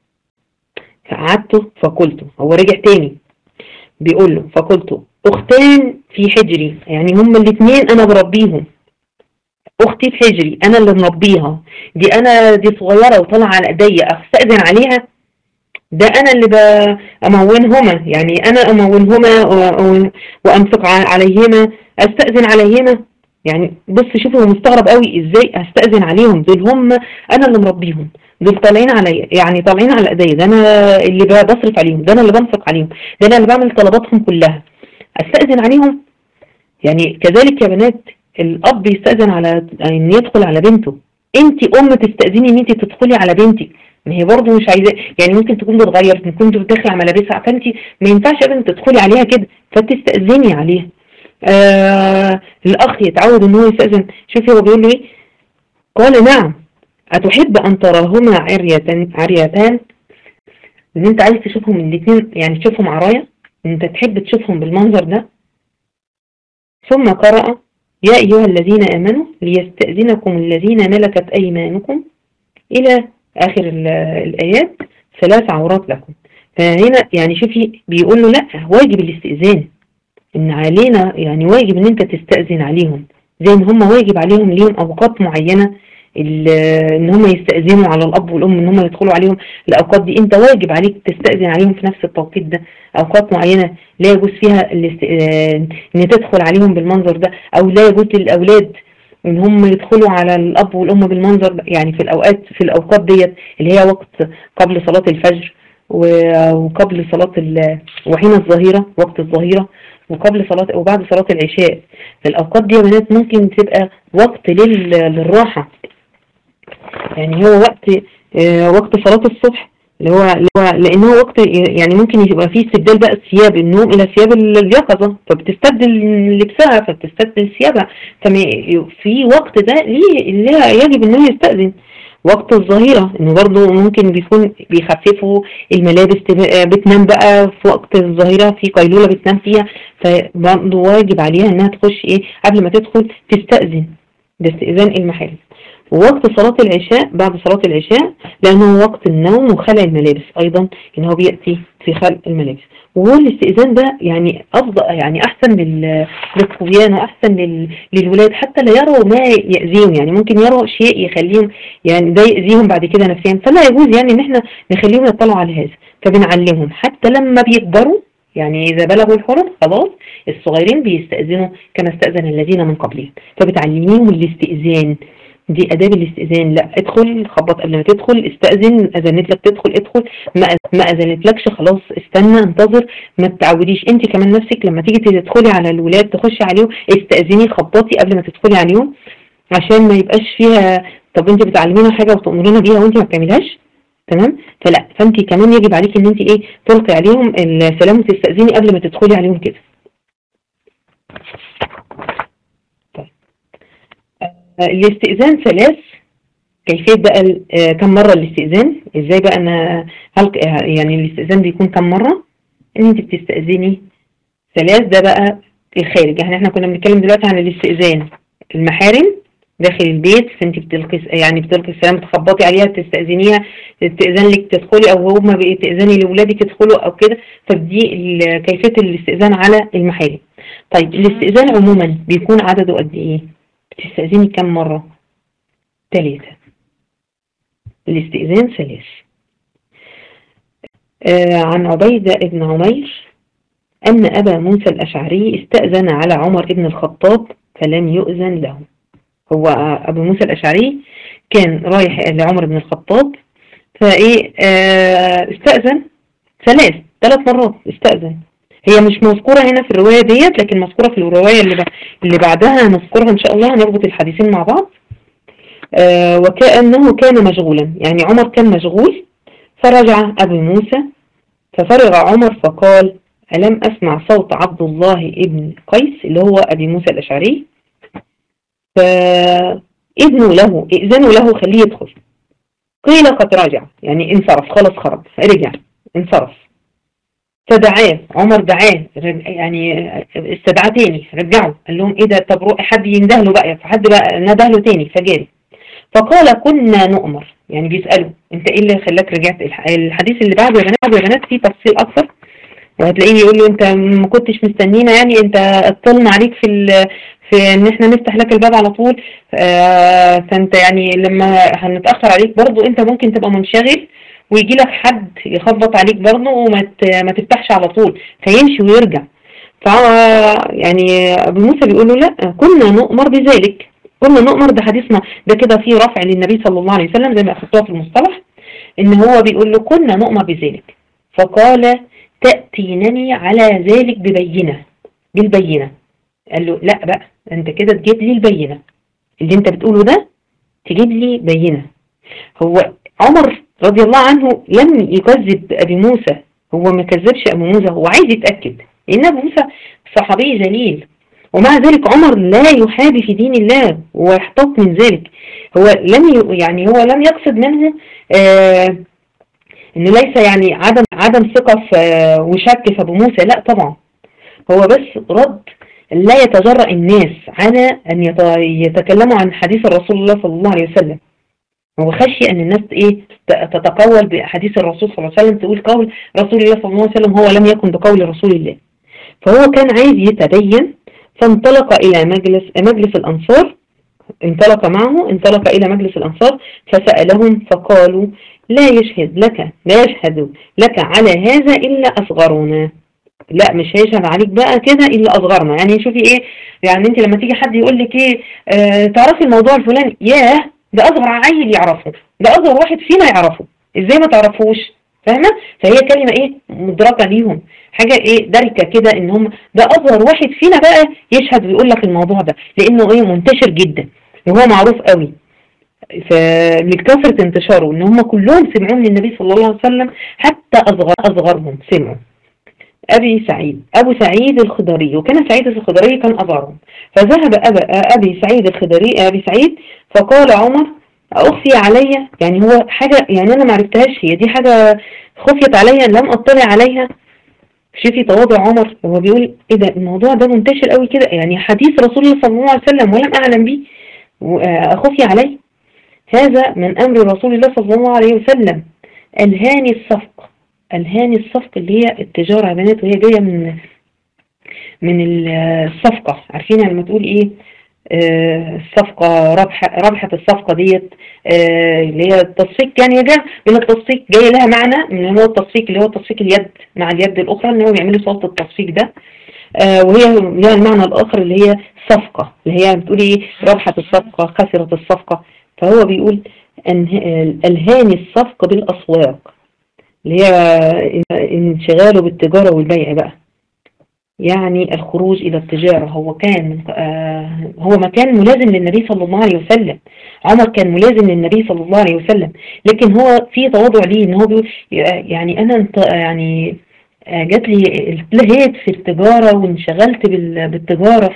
فقعدت فقلت، هو رجع تاني بيقول له فقلت اختان في حجري، يعني هما الاثنين انا بربيهم، اختي في حجري انا اللي مربيها، دي انا دي صغيره وطالعه على ايديا استأذن عليها؟ ده انا اللي بامونهما، يعني انا امونهما وامسك عليهما استأذن عليهما؟ يعني بص شوفوا هو مستغرب قوي ازاي استأذن عليهم، دول هم انا اللي مربيهم، دول طالعين عليا يعني طالعين على ايديا، ده انا اللي بصرف عليهم، ده انا اللي بنفق عليهم، ده انا اللي بعمل طلباتهم كلها، استأذن عليهم؟ يعني كذلك يا بنات الاب يستأذن على ان يدخل على بنته، انت ام تستأذني ان انت تدخلي على بنتك، ما هي برضه مش عايزاه، يعني ممكن تكون بتغير، ممكن بتدخل على ملابسها، فانت ما ينفعش ابدا تدخلي عليها كده فتستأذني عليها. آه الاخ يتعود ان هو يستأذن، شوفي هو بيقول له ايه، قال نعم اتحب ان تراهما عريتان عريتان، ان انت عايز تشوفهم الاثنين يعني تشوفهم عرايا، انت تحب تشوفهم بالمنظر ده. ثم قرأ يا ايها الذين امنوا ليستأذنكم الذين ملكت ايمانكم الى اخر الايات ثلاث عورات لكم. فهنا يعني شوفي بيقول له لا واجب الاستئذان، ان علينا يعني واجب ان انت تستأذن عليهم زي ان هم واجب عليهم ليهم اوقات معينة ان هم يستأذنوا على الاب والام ان هم يدخلوا عليهم الاوقات دي، انت واجب عليك تستأذن عليهم في نفس التوقيت ده، اوقات معينة لا يجوز فيها ان تدخل عليهم بالمنظر ده، او لا يجوز للاولاد ان هم يدخلوا على الاب والام بالمنظر ده، يعني في الاوقات في الاوقات ديت اللي هي وقت قبل صلاة الفجر وقبل صلاة وحين الظهيرة وقت الظهيرة وقبل صلاة وبعد صلاة العشاء. في الأوقات دي يا بنات ممكن تبقى وقت للراحة، يعني هو وقت آه وقت صلاة الصبح اللي هو, اللي هو لأنه وقت يعني ممكن يبقى فيه استبدال بقى ثياب النوم إلى ثياب اليقظة، فبتستبدل لبسها فبتستبدل ثيابها، ففي وقت ده ليه يجب إنه يستأذن. وقت الظهيرة انه برضو ممكن بيكون بيخففوا الملابس بتنام بقى في وقت الظهيرة في قيلولة بتنام فيها، فبرضو واجب عليها انها تخش ايه قبل ما تدخل تستأذن، ده استئذان المحارم. ووقت صلاة العشاء بعد صلاة العشاء لانه وقت النوم وخلع الملابس ايضا ان هو بيأتي في خلع الملابس. وهو الاستئذان ده يعني افضل يعني احسن للصبيان واحسن للولاد حتى لا يروا ما يأذيهم، يعني ممكن يروا شيء يخليهم يعني ده يأذيهم بعد كده نفسيا، فلا يجوز يعني ان احنا نخليهم يطلعوا على هذا، فبنعلمهم حتى لما بيكبروا يعني اذا بلغوا الحلم خلاص الصغيرين بيستأذنوا كما استأذن الذين من قبلهم، فبتعلميهم الاستئذان، دي اداب الاستئذان، لا ادخل خبط قبل ما تدخل، استأذن، اذنت لك تدخل ادخل، ما ما اذنتلكش خلاص استنى انتظر، ما تتعوديش انت كمان نفسك لما تيجي تدخلي على الولاد تخشي عليهم استأذني خبطي قبل ما تدخلي عليهم عشان ما يبقاش فيها طب انت بتعلمينا حاجه وتأمرينا بيها وانت ما بتعملهاش، تمام؟ فلا فانت كمان يجب عليك ان انت ايه تلقي عليهم السلام وتستأذني قبل ما تدخلي عليهم كده. الاستئذان ثلاث، كيفية بقى كم مرة الاستئذان، ازاي بقى انا هل يعني الاستئذان بيكون كم مرة، ان انت بتستأذني ثلاث، ده بقى الخارج، يعني احنا كنا بنتكلم دلوقتي عن الاستئذان المحارم داخل البيت، فانت بتلقي يعني بتلقي السلام، تخبطي عليها تستأذنيها تأذن لك تدخلي، او هما تأذني لاولادك يدخلوا او كده. فدي كيفية الاستئذان على المحارم. طيب الاستئذان عموما بيكون عدده قد ايه؟ بتستأذني كم مرة؟ ثلاثة. الاستئذان ثلاث. آه عن عبيدة ابن عمير أن أبا موسى الأشعري استأذن على عمر ابن الخطاب فلم يؤذن له. هو أبو موسى الأشعري كان رايح لعمر بن الخطاب، فإيه آه استأذن ثلاث ثلاث مرات استأذن. هي مش مذكورة هنا في الرواية ديت، لكن مذكورة في الرواية اللي, اللي بعدها هنذكرها إن شاء الله، هنربط الحديثين مع بعض. آه وكأنه كان مشغولا، يعني عمر كان مشغول، فرجع أبو موسى ففرغ عمر فقال: ألم أسمع صوت عبد الله ابن قيس اللي هو أبي موسى الأشعري، فإذنوا له إذنوا له خليه يدخل. قيل قد رجع، يعني انصرف خلاص، خرج رجع انصرف. فدعاه عمر، دعاه يعني استدعاه تاني، رجعه قال لهم ايه ده، طب روح حد يندهله بقى، فحد بقى ندهله تاني فجاري. فقال: كنا نؤمر، يعني بيسأله انت ايه اللي خلاك رجعت. الحديث اللي بعده يا بنات يا بنات فيه تفصيل اكثر، وهتلاقيه يقول له انت ما كنتش مستنينا، يعني انت اطلنا عليك في في ان احنا نفتح لك الباب على طول، آه فانت يعني لما هنتأخر عليك برضو انت ممكن تبقى منشغل ويجي لك حد يخبط عليك برضو وما ما تفتحش على طول فيمشي ويرجع. ف يعني ابو موسى بيقول له لا، كنا نؤمر بذلك، كنا نؤمر. ده حديثنا ده كده فيه رفع للنبي صلى الله عليه وسلم زي ما اخذتوها في المصطلح، ان هو بيقول له كنا نؤمر بذلك. فقال: تأتينني على ذلك ببينة، بالبينة. قال له لا بقى، انت كده تجيب لي البينة اللي انت بتقوله ده، تجيب لي بينة. هو عمر رضي الله عنه لم يكذب أبي موسى، هو ما كذبش أبو موسى، هو عايز يتأكد إن أبو موسى صحابي جليل، ومع ذلك عمر لا يحابي في دين الله ويحتط من ذلك. هو لم يعني هو لم يقصد منه آه إنه ليس يعني عدم عدم ثقة وشك في أبو موسى، لا طبعا، هو بس رد لا يتجرأ الناس على أن يتكلموا عن حديث الرسول الله صلى الله عليه وسلم. هو خشي أن الناس إيه تتقول بحديث الرسول صلى الله عليه وسلم، تقول قول رسول الله صلى الله عليه وسلم هو لم يكن بقول رسول الله. فهو كان عايز يتبين، فانطلق إلى مجلس مجلس الأنصار، انطلق معه انطلق إلى مجلس الأنصار فسألهم فقالوا: لا يشهد لك لا يشهد لك على هذا إلا أصغرنا. لا مش هيشهد عليك بقى كده إلا أصغرنا. يعني شوفي إيه، يعني أنت لما تيجي حد يقول لك إيه آه تعرفي الموضوع الفلاني، ياه ده أصغر عيل يعرفه، ده أصغر واحد فينا يعرفه، إزاي ما تعرفوش؟ فاهمة؟ فهي كلمة إيه مدركة ليهم، حاجة إيه دركة كده، إن هم ده أصغر واحد فينا بقى يشهد ويقول لك الموضوع ده، لأنه إيه منتشر جدا وهو معروف قوي. فلكثرة انتشاره إن هم كلهم سمعوا من النبي صلى الله عليه وسلم، حتى أصغر أصغرهم سمعوا. أبي سعيد أبو سعيد الخدري، وكان سعيد الخدري كان أصغرهم. فذهب أبا أبي سعيد الخدري أبي سعيد فقال: عمر أخفي علي، يعني هو حاجة يعني أنا ما عرفتهاش، هي دي حاجة خفيت علي لم أطلع عليها. شوفي تواضع عمر، هو بيقول إيه ده الموضوع ده منتشر قوي كده، يعني حديث رسول الله صلى الله عليه وسلم ولم أعلم به أخفي علي. هذا من أمر رسول الله صلى الله عليه وسلم. ألهاني الصفق، ألهاني الصفق اللي هي التجارة يا بنات، وهي جاية من من الصفقة. عارفين لما تقول إيه آه الصفقة ربح ربحة الصفقة ديت آه اللي هي التصفيق، يعني جاء من التصفيق، جاي لها معنى من هو التصفيق اللي هو تصفيق اليد مع اليد الأخرى، إن هو بيعملوا صوت التصفيق ده آه وهي لها المعنى الآخر اللي هي صفقة، اللي هي بتقول إيه ربحة الصفقة، خسرت الصفقة. فهو بيقول ألهاني الصفق بالأسواق، اللي هي انشغاله بالتجارة والبيع بقى، يعني الخروج إلى التجارة. هو كان آه هو مكان ملازم للنبي صلى الله عليه وسلم، عمر كان ملازم للنبي صلى الله عليه وسلم، لكن هو في تواضع ليه، ان هو بيقول يعني انا يعني جات لي اتلهيت في التجارة وانشغلت بالتجارة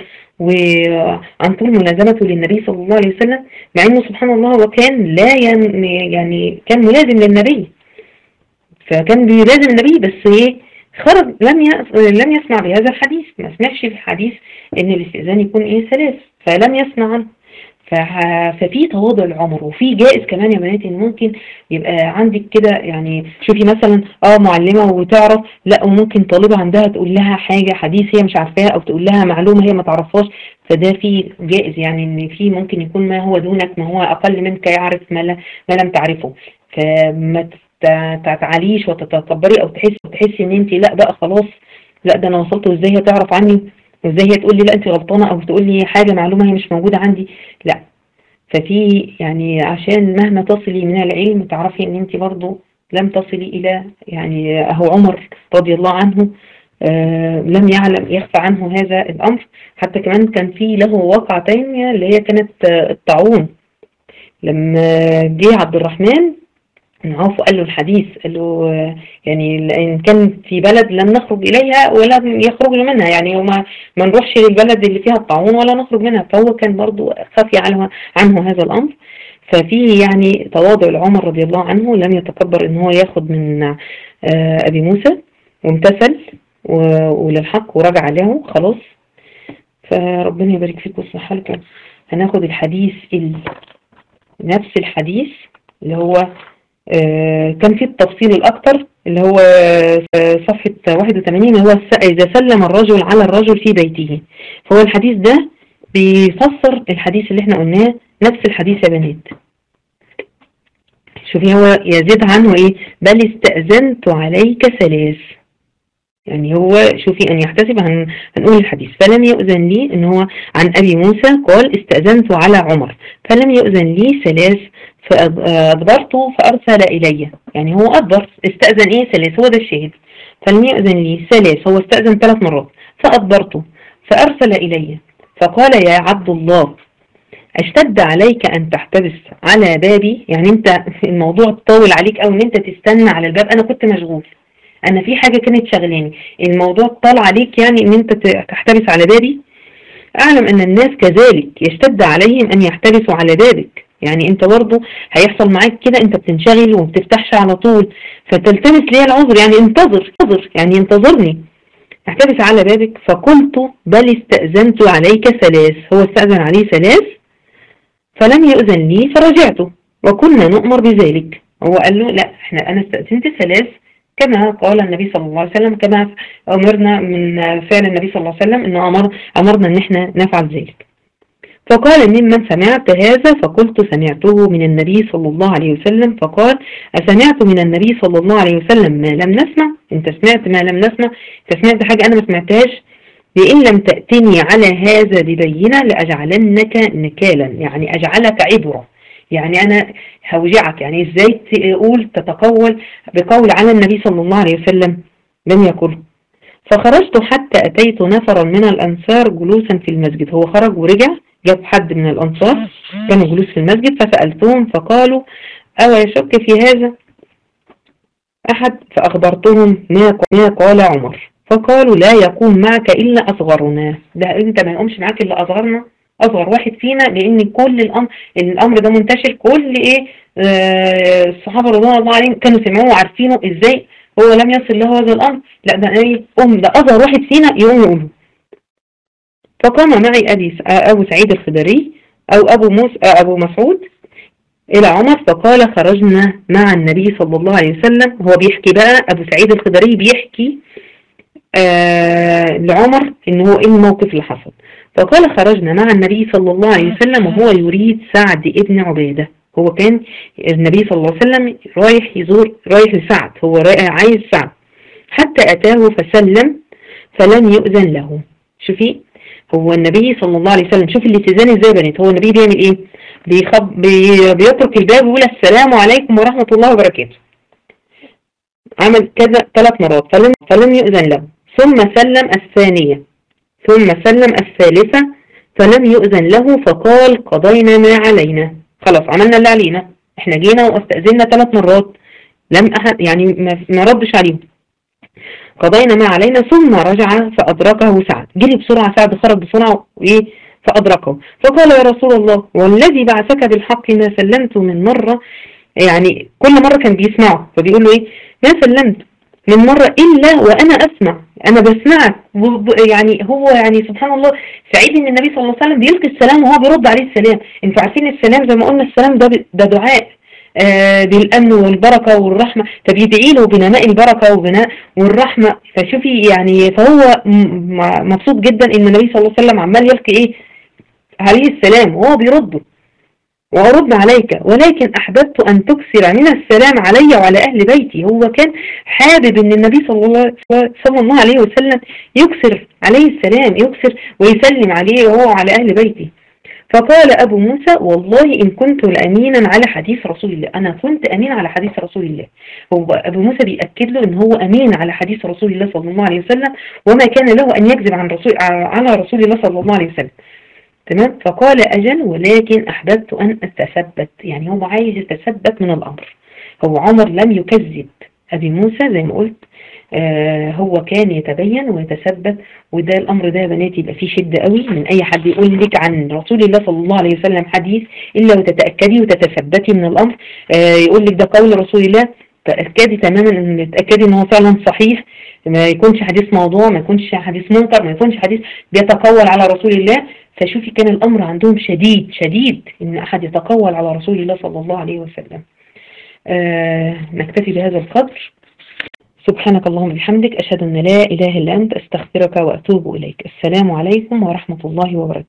وعن طول ملازمته للنبي صلى الله عليه وسلم، مع انه سبحان الله هو كان لا يعني كان ملازم للنبي، فكان بيلازم النبي، بس ايه خرج لم لم يسمع بهذا الحديث، ما سمعش في الحديث ان الاستئذان يكون ايه ثلاث، فلم يسمع عنه. ففي تواضع العمر. وفي جائز كمان يا بنات ان ممكن يبقى عندك كده، يعني شوفي مثلا اه معلمه وتعرف، لا وممكن طالبه عندها تقول لها حاجه حديث هي مش عارفاها، او تقول لها معلومه هي ما تعرفهاش، فده في جائز، يعني ان في ممكن يكون ما هو دونك، ما هو اقل منك يعرف ما, لا ما لم تعرفه. فما تتعاليش وتتكبري او تحسي تحسي ان انت لا بقى خلاص، لا ده انا وصلت وازاي هي تعرف عني، وازاي هي تقول لي لا انت غلطانه، او تقول لي حاجه معلومه هي مش موجوده عندي. لا، ففي يعني عشان مهما تصلي من العلم تعرفي ان انت برضو لم تصلي الى، يعني اهو عمر رضي الله عنه آه لم يعلم يخفى عنه هذا الامر. حتى كمان كان في له واقعة تانية اللي هي كانت آه الطاعون، لما جه عبد الرحمن بن عوف قال له الحديث، قال له آه يعني إن كان في بلد لم نخرج إليها ولم يخرج منها، يعني وما ما نروحش للبلد اللي فيها الطاعون ولا نخرج منها، فهو كان برضو خفي عنه, عنه هذا الأمر. ففي يعني تواضع العمر رضي الله عنه، لم يتكبر ان هو ياخد من آه أبي موسى، وامتثل وللحق ورجع له خلاص. فربنا يبارك فيك ويصلح حالك. هناخد الحديث نفس الحديث اللي هو آه كان فيه التفصيل الأكتر، اللي هو صفحة واحد وثمانين، اللي هو إذا سلم الرجل على الرجل في بيته. فهو الحديث ده بيفسر الحديث اللي احنا قلناه، نفس الحديث يا بنات. شوفي هو يزيد عنه ايه، بل استأذنت عليك ثلاث، يعني هو شوفي ان يحتسب. هن هنقول الحديث فلم يؤذن لي، ان هو عن ابي موسى قال استأذنت على عمر فلم يؤذن لي ثلاث فأدبرت فأرسل إلي، يعني هو أدبر، استأذن إيه ثلاث، هو ده الشاهد. فلم يؤذن لي ثلاث، هو استأذن ثلاث مرات، فأدبرت فأرسل إلي فقال يا عبد الله اشتد عليك أن تحتبس على بابي، يعني أنت الموضوع طول عليك أو أن أنت تستنى على الباب، أنا كنت مشغول، أنا في حاجة كانت شغلاني، الموضوع طال عليك يعني أن أنت تحتبس على بابي. أعلم أن الناس كذلك يشتد عليهم أن يحتبسوا على بابك، يعني انت برضه هيحصل معاك كده، انت بتنشغل وما بتفتحش على طول، فتلتمس لي العذر، يعني انتظر انتظر يعني انتظرني، احتبس على بابك. فقلت بل استأذنت عليك ثلاث، هو استأذن عليه ثلاث فلم يؤذن لي فرجعت وكنا نؤمر بذلك. هو قال له لا احنا انا استأذنت ثلاث كما قال النبي صلى الله عليه وسلم، كما امرنا من فعل النبي صلى الله عليه وسلم، انه امر امرنا ان احنا نفعل ذلك. فقال ممن سمعت هذا؟ فقلت سمعته من النبي صلى الله عليه وسلم. فقال أسمعت من النبي صلى الله عليه وسلم ما لم نسمع؟ انت سمعت ما لم نسمع، انت سمعت حاجة انا ما سمعتهاش. لئن لم تأتني على هذا ببينة لأجعلنك نكالا، يعني أجعلك عبرة، يعني أنا هوجعك، يعني ازاي تقول تتقول بقول على النبي صلى الله عليه وسلم لم يقل. فخرجت حتى أتيت نفرا من الأنصار جلوسا في المسجد، هو خرج ورجع جاب حد من الأنصار كانوا جلوس في المسجد، فسألتهم فقالوا أو يشك في هذا أحد؟ فأخبرتهم ما قال عمر، فقالوا لا يقوم معك إلا أصغرنا، ده أنت ما يقومش معك إلا أصغرنا، أصغر واحد فينا، لأن كل الأمر الأمر ده منتشر، كل إيه آه الصحابة رضوان الله عليهم كانوا سمعوه وعارفينه، إزاي هو لم يصل له هذا الأمر؟ لا ده إيه أم ده أصغر واحد فينا يقوم يقوله. فقام معي أبي أبو سعيد الخدري أو أبو موسى أبو مسعود إلى عمر، فقال خرجنا مع النبي صلى الله عليه وسلم. هو بيحكي بقى أبو سعيد الخدري بيحكي آه لعمر إن هو إيه الموقف اللي حصل. فقال خرجنا مع النبي صلى الله عليه وسلم وهو يريد سعد ابن عبادة، هو كان النبي صلى الله عليه وسلم رايح يزور رايح لسعد، هو عايز سعد، حتى أتاه فسلم فلم يؤذن له. شوفي هو النبي صلى الله عليه وسلم، شوف الاتزان ازاي بنت، هو النبي بيعمل ايه؟ بيخب بي... بيترك الباب ويقول السلام عليكم ورحمة الله وبركاته، عمل كذا ثلاث مرات فلم فلم يؤذن له، ثم سلم الثانية، ثم سلم الثالثة فلم يؤذن له، فقال قضينا ما علينا، خلاص عملنا اللي علينا، احنا جينا واستأذنا ثلاث مرات لم أحد يعني ما ردش عليهم، قضينا ما علينا. ثم رجع فأدركه سعد، جري بسرعة سعد، خرج بسرعة وإيه فأدركه، فقال يا رسول الله والذي بعثك بالحق ما سلمت من مرة، يعني كل مرة كان بيسمعه فبيقول له إيه ما سلمت، من مرة إلا وأنا أسمع، أنا بسمعك. يعني هو يعني سبحان الله سعيد إن النبي صلى الله عليه وسلم بيلقي السلام وهو بيرد عليه السلام. انتوا عارفين السلام زي ما قلنا السلام ده ده دعاء آه بالأمن والبركة والرحمة، فبيدعي له بنماء البركة وبناء والرحمة. فشوفي يعني فهو مبسوط جدا إن النبي صلى الله عليه وسلم عمال يلقي إيه عليه السلام وهو بيرده. وأرد عليك ولكن أحببت أن تكثر من السلام علي وعلى أهل بيتي. هو كان حابب أن النبي صلى الله, صلى الله عليه وسلم يكثر عليه السلام، يكثر ويسلم عليه وهو على أهل بيتي. فقال أبو موسى والله إن كنت لأمينا على حديث رسول الله، أنا كنت أمين على حديث رسول الله. هو أبو موسى بيأكد له أن هو أمين على حديث رسول الله صلى الله عليه وسلم، وما كان له أن يكذب عن رسول على رسول الله صلى الله عليه وسلم. تمام. فقال أجل ولكن أحببت أن أتثبت، يعني هو عايز يتثبت من الأمر. هو عمر لم يكذب أبي موسى زي ما قلت، آه هو كان يتبين ويتثبت. وده الأمر ده يا بناتي يبقى فيه شدة قوي من أي حد يقول لك عن رسول الله صلى الله عليه وسلم حديث إلا وتتأكدي وتتثبتي من الأمر. آه يقول لك ده قول رسول الله، تأكدي تماما ان تأكدي ان هو فعلا صحيح، ما يكونش حديث موضوع، ما يكونش حديث منكر، ما يكونش حديث بيتقول على رسول الله. فشوفي كان الأمر عندهم شديد شديد إن أحد يتقول على رسول الله صلى الله عليه وسلم. آه نكتفي بهذا القدر. سبحانك اللهم وبحمدك أشهد أن لا إله إلا أنت أستغفرك وأتوب إليك. السلام عليكم ورحمة الله وبركاته.